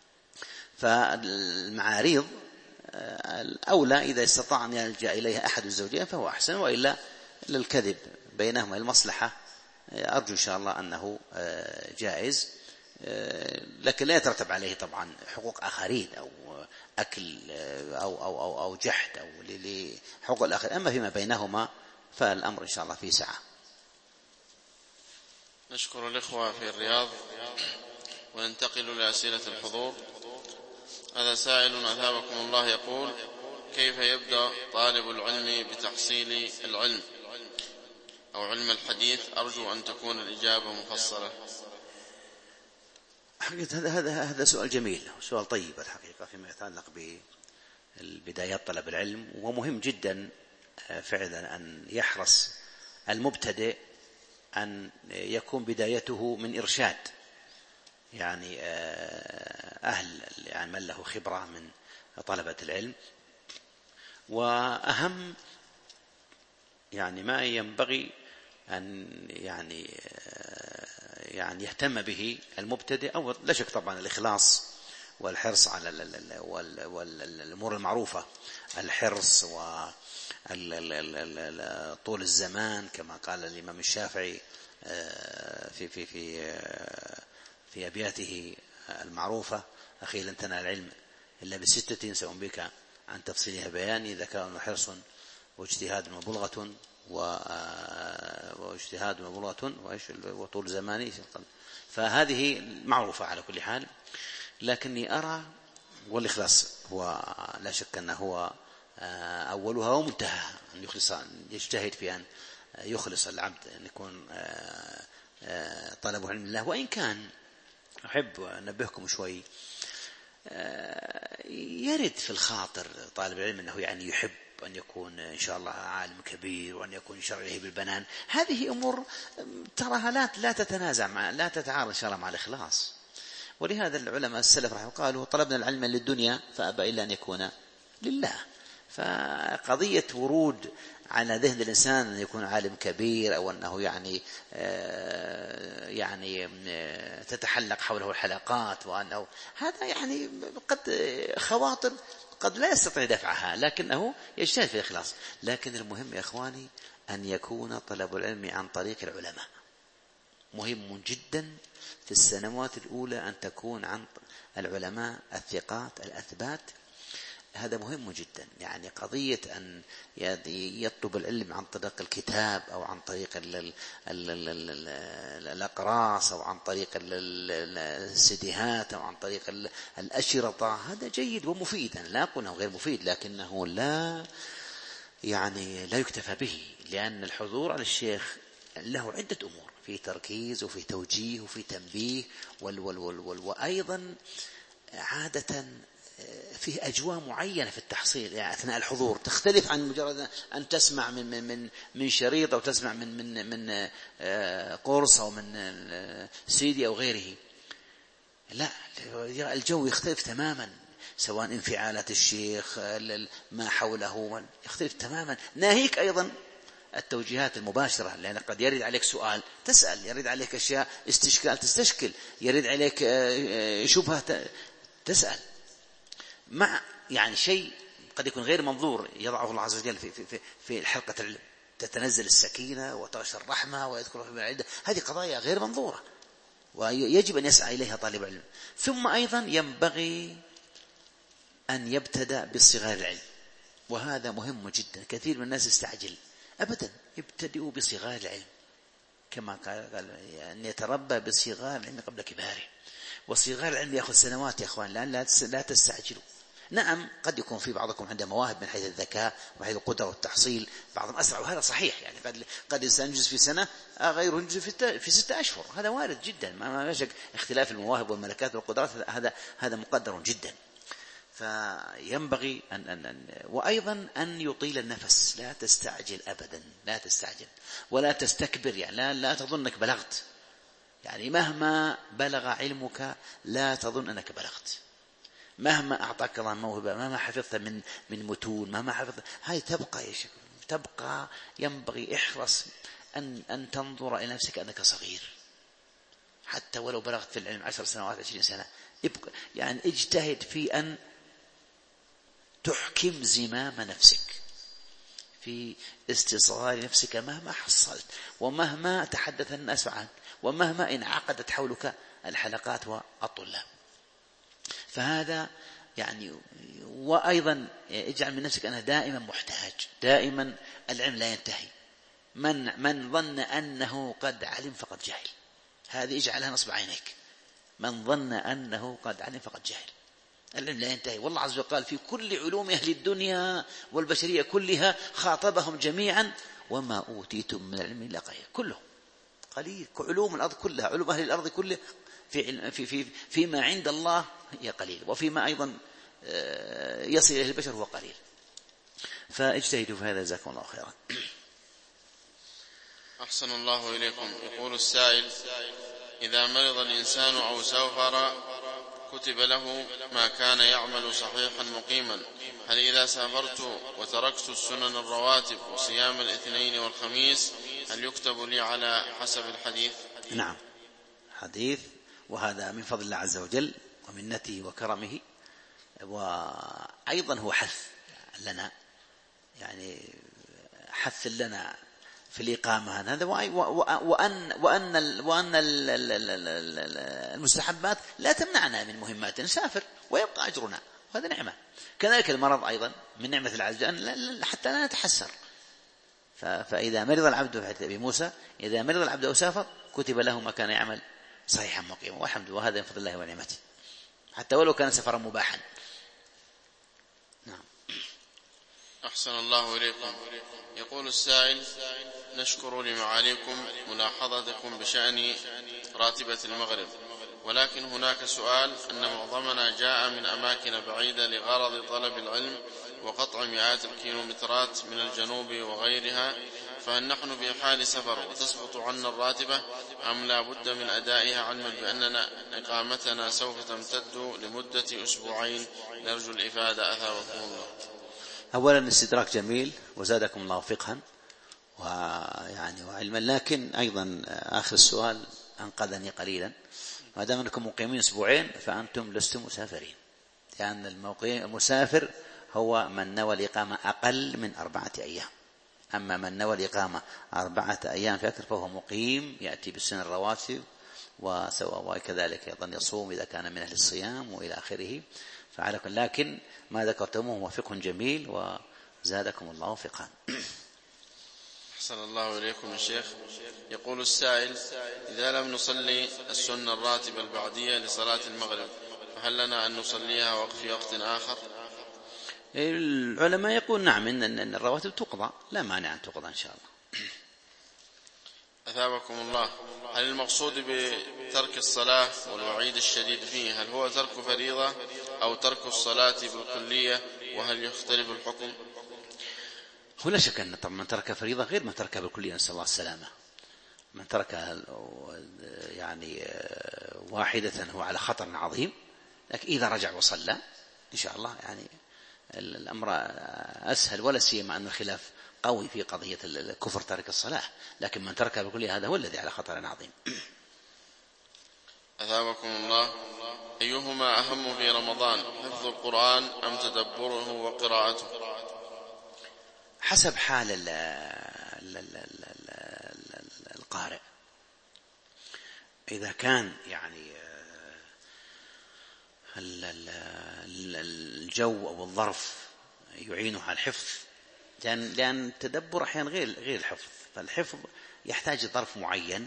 فالمعاريض الأولى إذا استطاع أن يلجأ إليها أحد الزوجين فهو أحسن، وإلا للكذب بينهما المصلحة أرجو إن شاء الله أنه جائز، لكن لا يترتب عليه طبعا حقوق آخرين أو أكل أو, أو, أو, أو جحد أو لحقوق الآخرين. أما فيما بينهما فالأمر إن شاء الله فيه سعة. نشكر الإخوة في الرياض وننتقل لأسئلة الحضور. هذا سائل أثابكم الله يقول: كيف يبدأ طالب العلم بتحصيل العلم أو علم الحديث؟ أرجو أن تكون الإجابة مفصلة. هذا هذا هذا سؤال جميل، سؤال طيب الحقيقة فيما يتعلق بالبدايات طلب العلم، ومهم جدا فعلا أن يحرص المبتدئ أن يكون بدايته من إرشاد، يعني أهل يعني من له خبرة من طلبة العلم. وأهم يعني ما ينبغي أن يعني يعني يهتم به المبتدئ، أو لا شك طبعا الإخلاص والحرص على الأمور المعروفة، الحرص وطول الزمان كما قال الإمام الشافعي في في في في أبياته المعروفة: أخي لن تنال العلم إلا بستة سواء بك عن تفصيلها بياني، ذكاء وحرص واجتهاد وبلغة واجتهاد وبلغة وطول زماني. فهذه معروفة على كل حال، لكني أرى والإخلاص هو لا شك أنه هو أولها ومنتهى، أن يخلص، يجتهد في أن يخلص العبد، أن يكون طلب علم الله. وإن كان أحب أنبهكم شوي، يرد في الخاطر طالب العلم أنه يعني يحب أن يكون إن شاء الله عالم كبير وأن يكون يشرع إليه بالبنان. هذه أمور تراها لا لا تتنازع مع لا تتعارض إن شاء الله مع الإخلاص. ولهذا العلماء السلف رحمه قالوا: طلبنا العلم للدنيا فأبى إلا أن يكون لله. فقضية ورود على ذهن الإنسان أن يكون عالم كبير أو أنه يعني يعني تتحلق حوله الحلقات، وأنه هذا يعني قد خواطر قد لا يستطيع دفعها، لكنه يجتهد في الإخلاص. لكن المهم يا إخواني أن يكون طلب العلم عن طريق العلماء. مهم جدا في السنوات الأولى أن تكون عن العلماء الثقات الأثبات. هذا مهم جدا. يعني قضية أن يطلب العلم عن طريق الكتاب أو عن طريق الأقراص أو عن طريق السيديهات أو عن طريق الأشرطة، هذا جيد ومفيد، أنا لا أقول أنه غير مفيد، لكنه لا يعني لا يكتفى به، لأن الحضور على الشيخ له عدة أمور، في تركيز وفي توجيه وفي تنبيه وال وال وال وال وأيضا عادة فيه أجواء معينة في التحصيل يعني أثناء الحضور، تختلف عن مجرد أن تسمع من من من من شريط أو تسمع من من من قرص أو من سيدي أو غيره. لا، الجو يختلف تماما، سواء انفعالات الشيخ ما حوله يختلف تماما. ناهيك أيضا التوجيهات المباشرة، لأن قد يرد عليك سؤال تسأل، يرد عليك أشياء استشكال تستشكل، يرد عليك شبهة تسأل، مع يعني شيء قد يكون غير منظور يضعه الله عز وجل في في في حلقة العلم، تتنزل السكينة وتغشى الرحمة ويذكر في العدة. هذه قضايا غير منظورة ويجب أن يسعى إليها طالب العلم. ثم أيضا ينبغي أن يبتدأ بالصغار العلم، وهذا مهم جدا. كثير من الناس يستعجل، أبدا، يبتدئوا بصغار العلم كما قال أن يتربى بصغار العلم قبل كباره. وصغار العلم يأخذ سنوات يا أخوان، لأن لا تستعجلوا. نعم قد يكون في بعضكم عنده مواهب من حيث الذكاء وحيث القدرة والتحصيل، بعضهم أسرع وهذا صحيح، يعني قد قد إنسان ينجز في سنة غيره ينجز في في ستة أشهر، هذا وارد جدا، ما شك اختلاف المواهب والملكات والقدرات هذا هذا مقدر جدا. فينبغي أن, أن, أن وأيضا أن يطيل النفس، لا تستعجل أبدا، لا تستعجل ولا تستكبر، يعني لا, لا تظن أنك بلغت، يعني مهما بلغ علمك لا تظن أنك بلغت، مهما أعطاك الله موهبة، مهما حفظت من من متون، مهما حفظت، هاي تبقى يا شيخ، تبقى. ينبغي احرص أن أن تنظر إلى نفسك أنك صغير، حتى ولو بلغت في العلم عشر سنوات عشرين سنة، يبقى يعني اجتهد في أن تحكم زمام نفسك في استصغار نفسك مهما حصلت، ومهما تحدث الناس عنه، ومهما انعقدت حولك الحلقات والطلاب. فهذا يعني. وأيضا اجعل من نفسك أنه دائما محتاج، دائما العلم لا ينتهي. من من ظن أنه قد علم فقد جهل، هذه اجعلها نصب عينيك. من ظن أنه قد علم فقد جهل. العلم لا ينتهي. والله عز وجل قال في كل علوم أهل الدنيا والبشرية كلها خاطبهم جميعا وما أوتيتم من العلم إلا قليلا. كلهم قليل. علوم الأرض كلها، علوم أهل الأرض كلها في في في فيما عند الله هي قليل، وفيما أيضا يصل إليه البشر هو قليل. فاجتهدوا في هذا، جزاكم الله خيرا. أحسن الله إليكم. يقول السائل: إذا مرض الإنسان أو سافر كتب له ما كان يعمل صحيحا مقيما، هل إذا سافرت وتركت السنن الرواتب وصيام الاثنين والخميس هل يكتب لي على حسب الحديث؟ نعم، حديث، وهذا من فضل الله عز وجل ومنته وكرمه، وأيضا هو حث لنا، يعني حث لنا في الإقامة هذا، وأن وأن وأن المستحبات لا تمنعنا من مهمات، نسافر ويبقى أجرنا، وهذا نعمة. كذلك المرض أيضا من نعمة العز حتى لا نتحسر. فإذا مرض العبد في حديث أبي موسى: إذا مرض العبد أو سافر كتب له ما كان يعمل صحيحا مقيما، والحمد لله، وهذا من فضل الله ونعمته، حتى ولو كان سفرا مباحا. نعم. أحسن الله إليكم. يقول السائل: نشكر لمعاليكم ملاحظتكم بشأن راتبة المغرب، ولكن هناك سؤال أن معظمنا جاء من أماكن بعيدة لغرض طلب العلم وقطع مئات الكيلومترات من الجنوب وغيرها، فهل نحن في حال سفر وتسقط عنا الراتبة أم لا بد من أدائها، علما بأننا إقامتنا سوف تمتد لمدة أسبوعين؟ نرجو الإفادة أثابكم الله. أولا الاستدراك جميل وزادكم الله فقها ويعني وعلما، لكن أيضا آخر السؤال أنقذني قليلا. ما دام أنكم مقيمين أسبوعين فأنتم لستم مسافرين، لأن المقيم المسافر هو من نوى الإقامة أقل من أربعة أيام، أما من نوى الإقامة أربعة أيام في أكثر فهو مقيم يأتي بالسنن الرواتب، وكذلك أيضا يصوم إذا كان من أهل الصيام وإلى آخره. فعلى كل، لكن ما ذكرتموه هو فقه جميل وزادكم الله فقها. أحسن الله إليكم يا شيخ. يقول السائل: إذا لم نصلي السنة الراتبة البعدية لصلاة المغرب فهل لنا أن نصليها في وقت آخر؟ العلماء يقول نعم، إن الرواتب تقضى، لا مانع أن تقضى إن شاء الله. أثابكم الله. هل المقصود بترك الصلاة والوعيد الشديد فيه هل هو ترك فريضة أو ترك الصلاة بالكلية، وهل يختلف الحكم؟ ولا شك أن طبعا من ترك فريضة غير من تركها بالكلية، نسأل الله السلامة. من تركها يعني واحدة هو على خطر عظيم، لكن إذا رجع وصلى إن شاء الله يعني الأمر أسهل، ولا سيما أن الخلاف قوي في قضية الكفر ترك الصلاة، لكن من تركها بالكلية هذا هو الذي على خطر عظيم. أثابكم الله. أيهما أهم في رمضان، حفظ القرآن أم تدبره وقراءته؟ حسب حال القارئ. إذا كان يعني الجو أو الظرف يعينه على الحفظ، لأن لأن التدبر أحيانا غير غير الحفظ، فالحفظ يحتاج ظرف معين.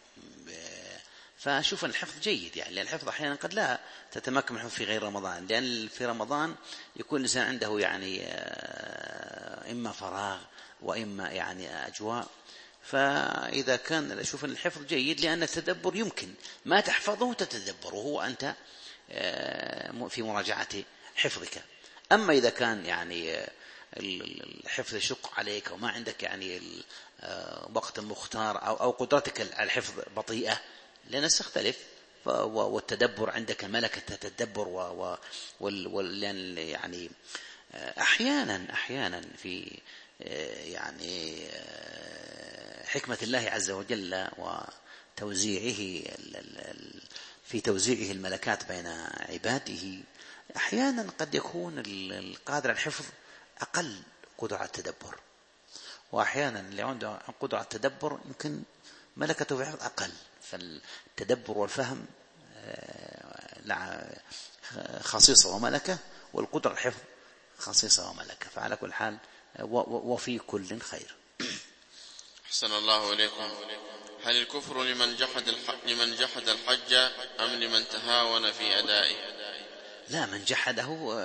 فأشوف أن الحفظ جيد، يعني لأن الحفظ أحيانا قد لا تتمكن من الحفظ في غير رمضان، لأن في رمضان يكون الإنسان عنده يعني إما فراغ وإما يعني أجواء. فإذا كان أشوف أن الحفظ جيد، لأن التدبر يمكن ما تحفظه تتدبره وأنت في مراجعة حفظك. أما إذا كان يعني الحفظ يشق عليك وما عندك يعني وقت مختار أو قدرتك على الحفظ بطيئة، لأن تختلف، والتدبر عندك ملكة التدبر، ولأن يعني أحيانا أحيانا في يعني حكمة الله عز وجل وتوزيعه في توزيعه الملكات بين عباده، أحيانا قد يكون القادر على الحفظ أقل قدرة على التدبر، وأحيانا اللي عنده قدرة على التدبر يمكن ملكته في الحفظ أقل. فالتدبر والفهم خصيصة وملكة، والقدرة على الحفظ خصيصة وملكة، فعلى كل حال وفي كل خير. أحسن الله إليكم. هل الكفر لمن جحد لمن جحد الحج أم لمن تهاون في أدائه؟ لا، من جحده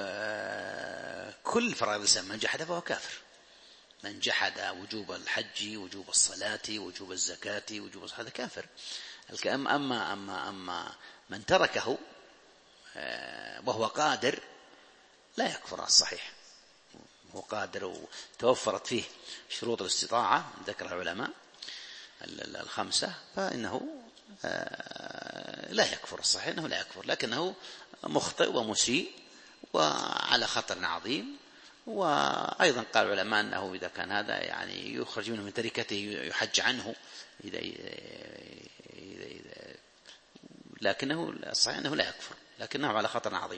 كل فرائض الإسلام من جحده فهو كافر. من جحد وجوب الحج، وجوب الصلاة، وجوب الزكاة، وجوب هذا كافر. أما أما أما أما من تركه وهو قادر لا يكفر الصحيح، هو قادر وتوفرت فيه شروط الاستطاعة ذكرها العلماء الخمسة، فإنه لا يكفر الصحيح، إنه لا يكفر، لكنه مخطئ ومسيء وعلى خطر عظيم. وأيضا قال العلماء أنه إذا كان هذا يعني يخرج منه من تركته يحج عنه إذا إذا إذا لكنه الصحيح أنه لا يكفر، لكنه على خطر عظيم.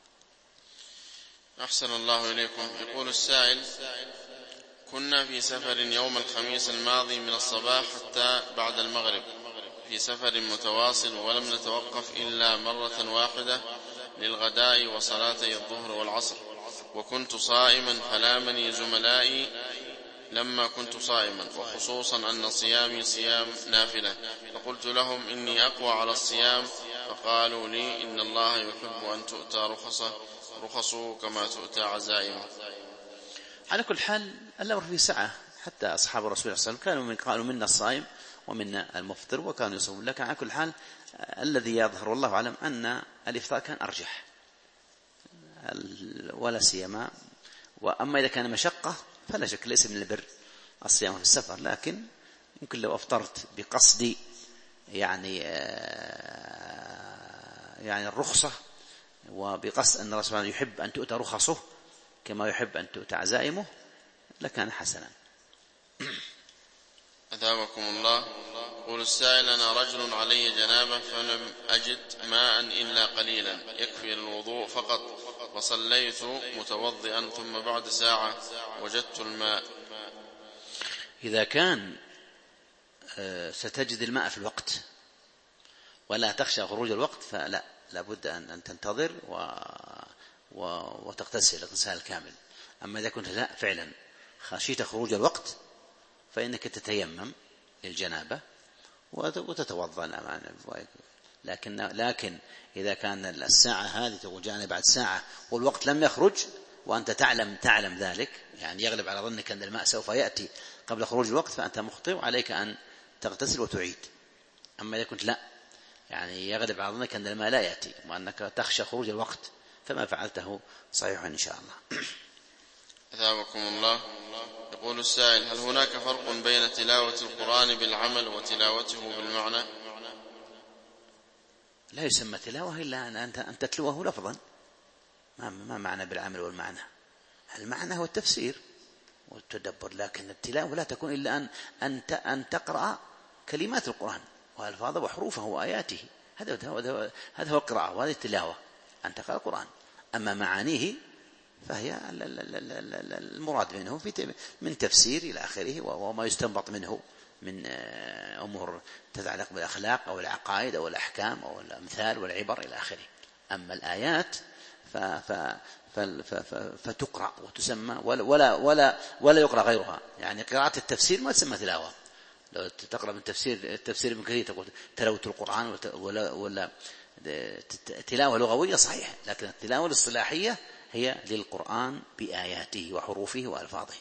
أحسن الله إليكم. يقول السائل: كنا في سفر يوم الخميس الماضي من الصباح حتى بعد المغرب، في سفر متواصل، ولم نتوقف إلا مرة واحدة للغداء وصلاتي الظهر والعصر، وكنت صائما، فلامني زملائي لما كنت صائما، وخصوصا أن صيامي صيام نافلة، فقلت لهم إني أقوى على الصيام، فقالوا لي إن الله يحب أن تؤتى رخصه رخصه كما تؤتى عزائمه. على كل حال الأمر في سعة، حتى أصحاب الرسول صلى الله عليه وسلم كانوا من قالوا منا الصائم ومنا المفطر وكانوا يصومون. لكن على كل حال الذي يظهر والله أعلم أن الإفطار كان أرجح ولا سيما. وأما إذا كان مشقة فلا شك ليس من البر الصيام في السفر، لكن يمكن لو أفطرت بقصد يعني يعني الرخصة وبقصد أن الرسول يحب أن تؤتى رخصه كما يحب أن تؤتى عزائمه لكان حسنا. أثابكم الله. يقول السائل: أنا رجل علي جنابة فلم أجد ماء إلا قليلا يكفي الوضوء فقط، وصليت متوضئا ثم بعد ساعة وجدت الماء. إذا كان ستجد الماء في الوقت ولا تخشى خروج الوقت فلا، لابد أن تنتظر و... و... وتغتسل اغتسال كامل. أما إذا كنت لا فعلا خشيت خروج الوقت فإنك تتيمم للجنابة وتتوضأ. لكن لكن إذا كان الساعة هذه تقول جاءنا بعد ساعة والوقت لم يخرج وأنت تعلم تعلم ذلك، يعني يغلب على ظنك أن الماء سوف يأتي قبل خروج الوقت، فأنت مخطئ وعليك أن تغتسل وتعيد. أما إذا كنت لا يعني يغلب على ظنك أن الماء لا يأتي وأنك تخشى خروج الوقت فما فعلته صحيح إن شاء الله. أثابكم الله. يقول السائل: هل هناك فرق بين تلاوة القرآن بالعمل وتلاوته بالمعنى؟ لا يسمى تلاوة إلا أن تتلوه لفظا. ما معنى بالعمل والمعنى؟ المعنى هو التفسير والتدبر، لكن التلاوة لا تكون إلا أن أنت أن تقرأ كلمات القرآن وألفاظه وحروفه وآياته، هذا هو هذا هو القراءة وهذه التلاوة، أن تقرأ القرآن. أما معانيه فهي المراد منه في من تفسير إلى آخره وما يستنبط منه من أمور تتعلق بالأخلاق أو العقائد أو الأحكام أو الأمثال والعبر إلى آخره. أما الآيات ف ف فتقرأ وتسمى ولا ولا ولا, ولا يقرأ غيرها. يعني قراءة التفسير ما تسمى تلاوة. لو تقرأ من تفسير التفسير ابن كثير تقول تلاوة القرآن ولا ولا تلاوة لغوية صحيح، لكن التلاوة الاصطلاحية هي للقرآن بآياته وحروفه وألفاظه.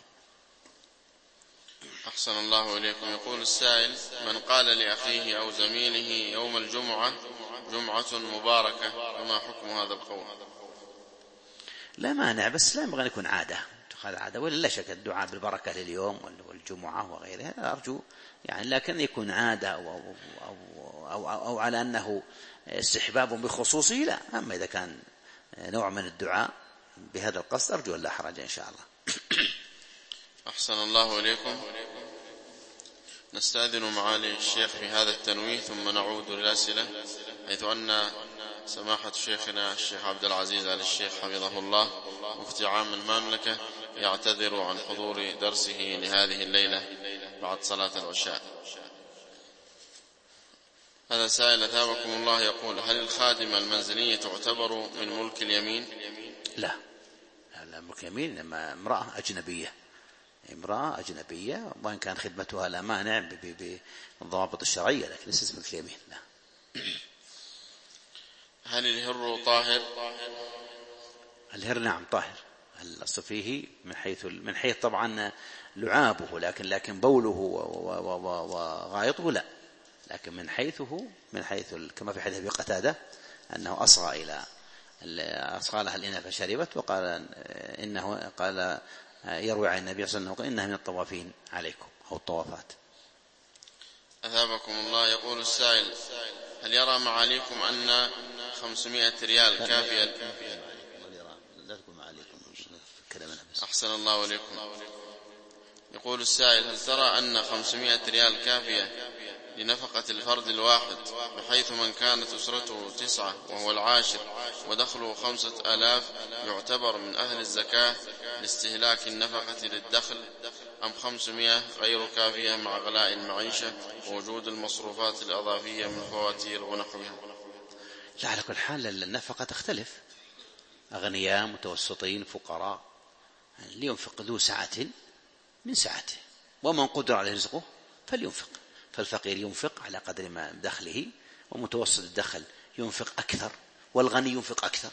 أحسن الله إليكم. يقول السائل: من قال لأخيه أو زميله يوم الجمعة جمعة مباركة، فما حكم هذا القول؟ لا مانع، بس لا ينبغي أن يكون عادة تخذ عادة، ولا لا شك الدعاء بالبركة لليوم والجمعة وغيرها أرجو يعني، لكن يكون عادة أو, أو, أو, أو, أو, أو على أنه استحباب بخصوصه لا. أما إذا كان نوع من الدعاء بهذا القصد أرجو أن لا حرج إن شاء الله. أحسن الله إليكم. نستأذن معالي الشيخ في هذا التنويه ثم نعود للأسئلة، حيث أن سماحة شيخنا الشيخ عبد العزيز آل الشيخ حفظه الله مفتي عام المملكة يعتذر عن حضور درسه لهذه الليلة بعد صلاة العشاء. هذا سائل أثابكم الله يقول: هل الخادمة المنزلية تعتبر من ملك اليمين؟ لا لا ملك اليمين، إنما امرأة أجنبية امرأة أجنبية، وإن كان خدمتها لا مانع بالضوابط الشرعية، لكن ليست ملك اليمين. لا. هل الهر طاهر؟ الهر نعم طاهر، الأصل فيه من حيث من حيث طبعا لعابه، لكن لكن بوله وغائطه لا، لكن من حيثه من حيث كما في حديث أبي قتادة أنه أصغى إلى أصغى لها الإناء فشربت، وقال إنه قال يروي عن النبي صلى الله عليه وسلم إنها من الطوافين عليكم أو الطوافات. أثابكم الله. يقول السائل: هل يرى معاليكم أن خمسمائة ريال كافية؟ أحسن الله عليكم. يقول السائل: هل ترى أن خمسمائة ريال كافية لنفقة الفرد الواحد، بحيث من كانت أسرته تسعة وهو العاشر ودخله خمسة آلاف يعتبر من أهل الزكاة لاستهلاك النفقة للدخل، أم خمسمائة غير كافية مع غلاء المعيشة ووجود المصروفات الإضافية من فواتير ونحوها؟ لا، على كل حال النفقة تختلف، أغنياء متوسطين فقراء، لينفق ذو سعة من سعته، ومن قدر عليه رزقه فلينفق. فالفقير ينفق على قدر ما دخله، ومتوسط الدخل ينفق أكثر، والغني ينفق أكثر،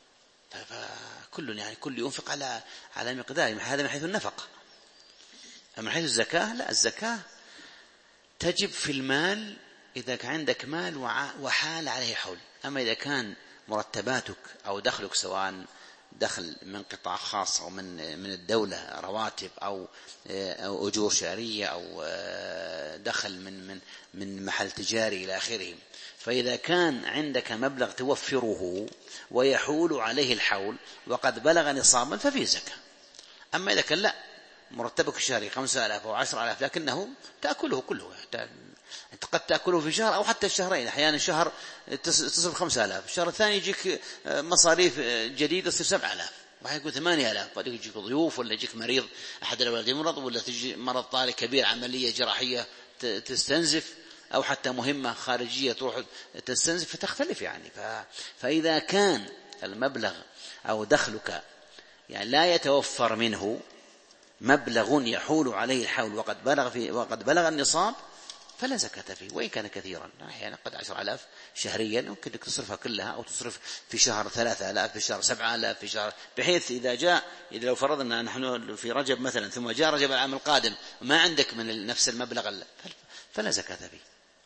فكل يعني كل ينفق على على مقدار. هذا من حيث النفقة. أما من حيث الزكاة لا، الزكاة تجب في المال إذا كان عندك مال وحال عليه حول. أما إذا كان مرتباتك أو دخلك سواء دخل من قطاع خاص أو من من الدولة رواتب أو أو أجور شهرية أو دخل من من من محل تجاري إلى آخره، فإذا كان عندك مبلغ توفره ويحول عليه الحول وقد بلغ نصابا ففيه زكاة. أما إذا كان لا، مرتبك الشهري خمسة آلاف أو عشر آلاف لكنه تأكله كله، أنت قد تأكله في شهر أو حتى الشهرين، أحيانا شهر تصرف خمسة آلاف، الشهر الثاني يجيك مصاريف جديدة تصير سبعة آلاف، واحد يقول ثمانية آلاف، قد يجيك ضيوف ولا يجيك مريض أحد الأولاد يمرض، ولا تجي مرض طارئ كبير عملية جراحية تستنزف، أو حتى مهمة خارجية تروح تستنزف، فتختلف يعني. فإذا كان المبلغ أو دخلك يعني لا يتوفر منه مبلغ يحول عليه الحول وقد بلغ في وقد بلغ النصاب فلا زكاة فيه، وإن كان كثيرا. أحيانا قد عشر آلاف شهريا ممكن تصرفها كلها، أو تصرف في شهر ثلاثة آلاف، في شهر سبعة آلاف، في شهر، بحيث إذا جاء إذا لو فرضنا نحن في رجب مثلا ثم جاء رجب العام القادم ما عندك من نفس المبلغ فلا زكاة فيه.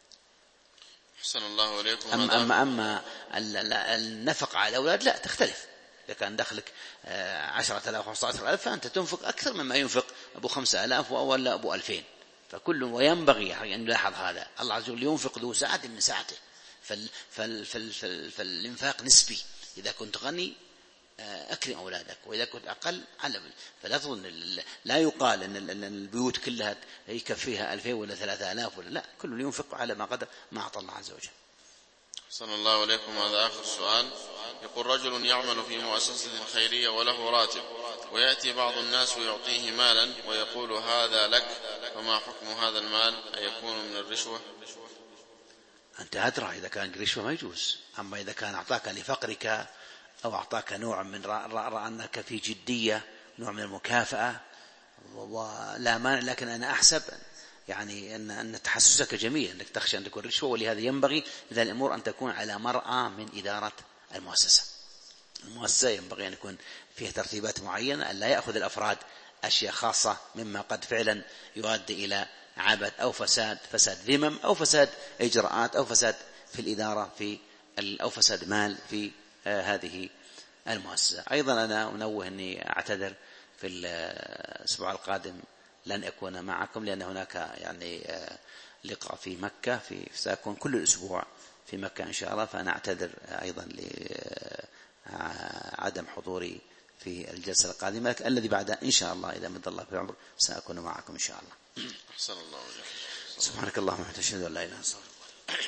أحسن الله عليكم. أما, أما, أما النفقة على الأولاد لا، تختلف. إذا كان دخلك عشرة آلاف خمسة عشر ألف فأنت تنفق أكثر مما ينفق أبو خمسة آلاف ولا أبو ألفين، فكل وينبغي أن يلاحظ هذا. الله عز وجل ينفق ذو ساعة من ساعته، فال فال فال فال فالإنفاق نسبي. إذا كنت غني أكرم أولادك، وإذا كنت أقل علم. فلا تظن، لا يقال أن البيوت كلها يكفيها ألفين ولا ثلاثة آلاف ولا لا، كل ينفق على ما قدر ما أعطى الله عز وجل. صلى الله عليكم. هذا آخر سؤال. يقول: رجل يعمل في مؤسسة خيرية وله راتب، ويأتي بعض الناس ويعطيه مالا ويقول هذا لك، فما حكم هذا المال؟ أيكون من الرشوة؟ أنت أدرى، إذا كان رشوة ما يجوز. أما إذا كان أعطاك لفقرك أو أعطاك نوع من رأى أنك في جدية، نوع من المكافأة، ولا مانع، لكن أنا أحسب يعني أن أن تحسسك جميل، أنك تخشى أن تكون رشوة، ولهذا ينبغي إذا الأمور أن تكون على مرأى من إدارة المؤسسة. المؤسسة ينبغي أن يكون فيها ترتيبات معينة، أن لا يأخذ الأفراد أشياء خاصة مما قد فعلا يؤدي إلى عبث أو فساد، فساد ذمم أو فساد إجراءات أو فساد في الإدارة في أو فساد مال في آه هذه المؤسسة. أيضا أنا أنوه أني أعتذر في الأسبوع القادم لن أكون معكم، لأن هناك يعني آه لقاء في مكة، في سأكون كل الأسبوع في مكة إن شاء الله، فأنا أعتذر أيضا لعدم حضوري في الجلسة القادمة الذي بعدها إن شاء الله إذا مد الله في العمر سأكون معكم إن شاء الله. أحسن الله عليك. سبحانك اللهم وبحمدك أشهد أن لا إله إلا أنت.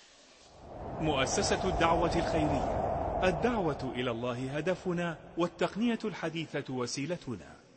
مؤسسة الدعوة الخيرية، الدعوة إلى الله هدفنا، والتقنية الحديثة وسيلتنا.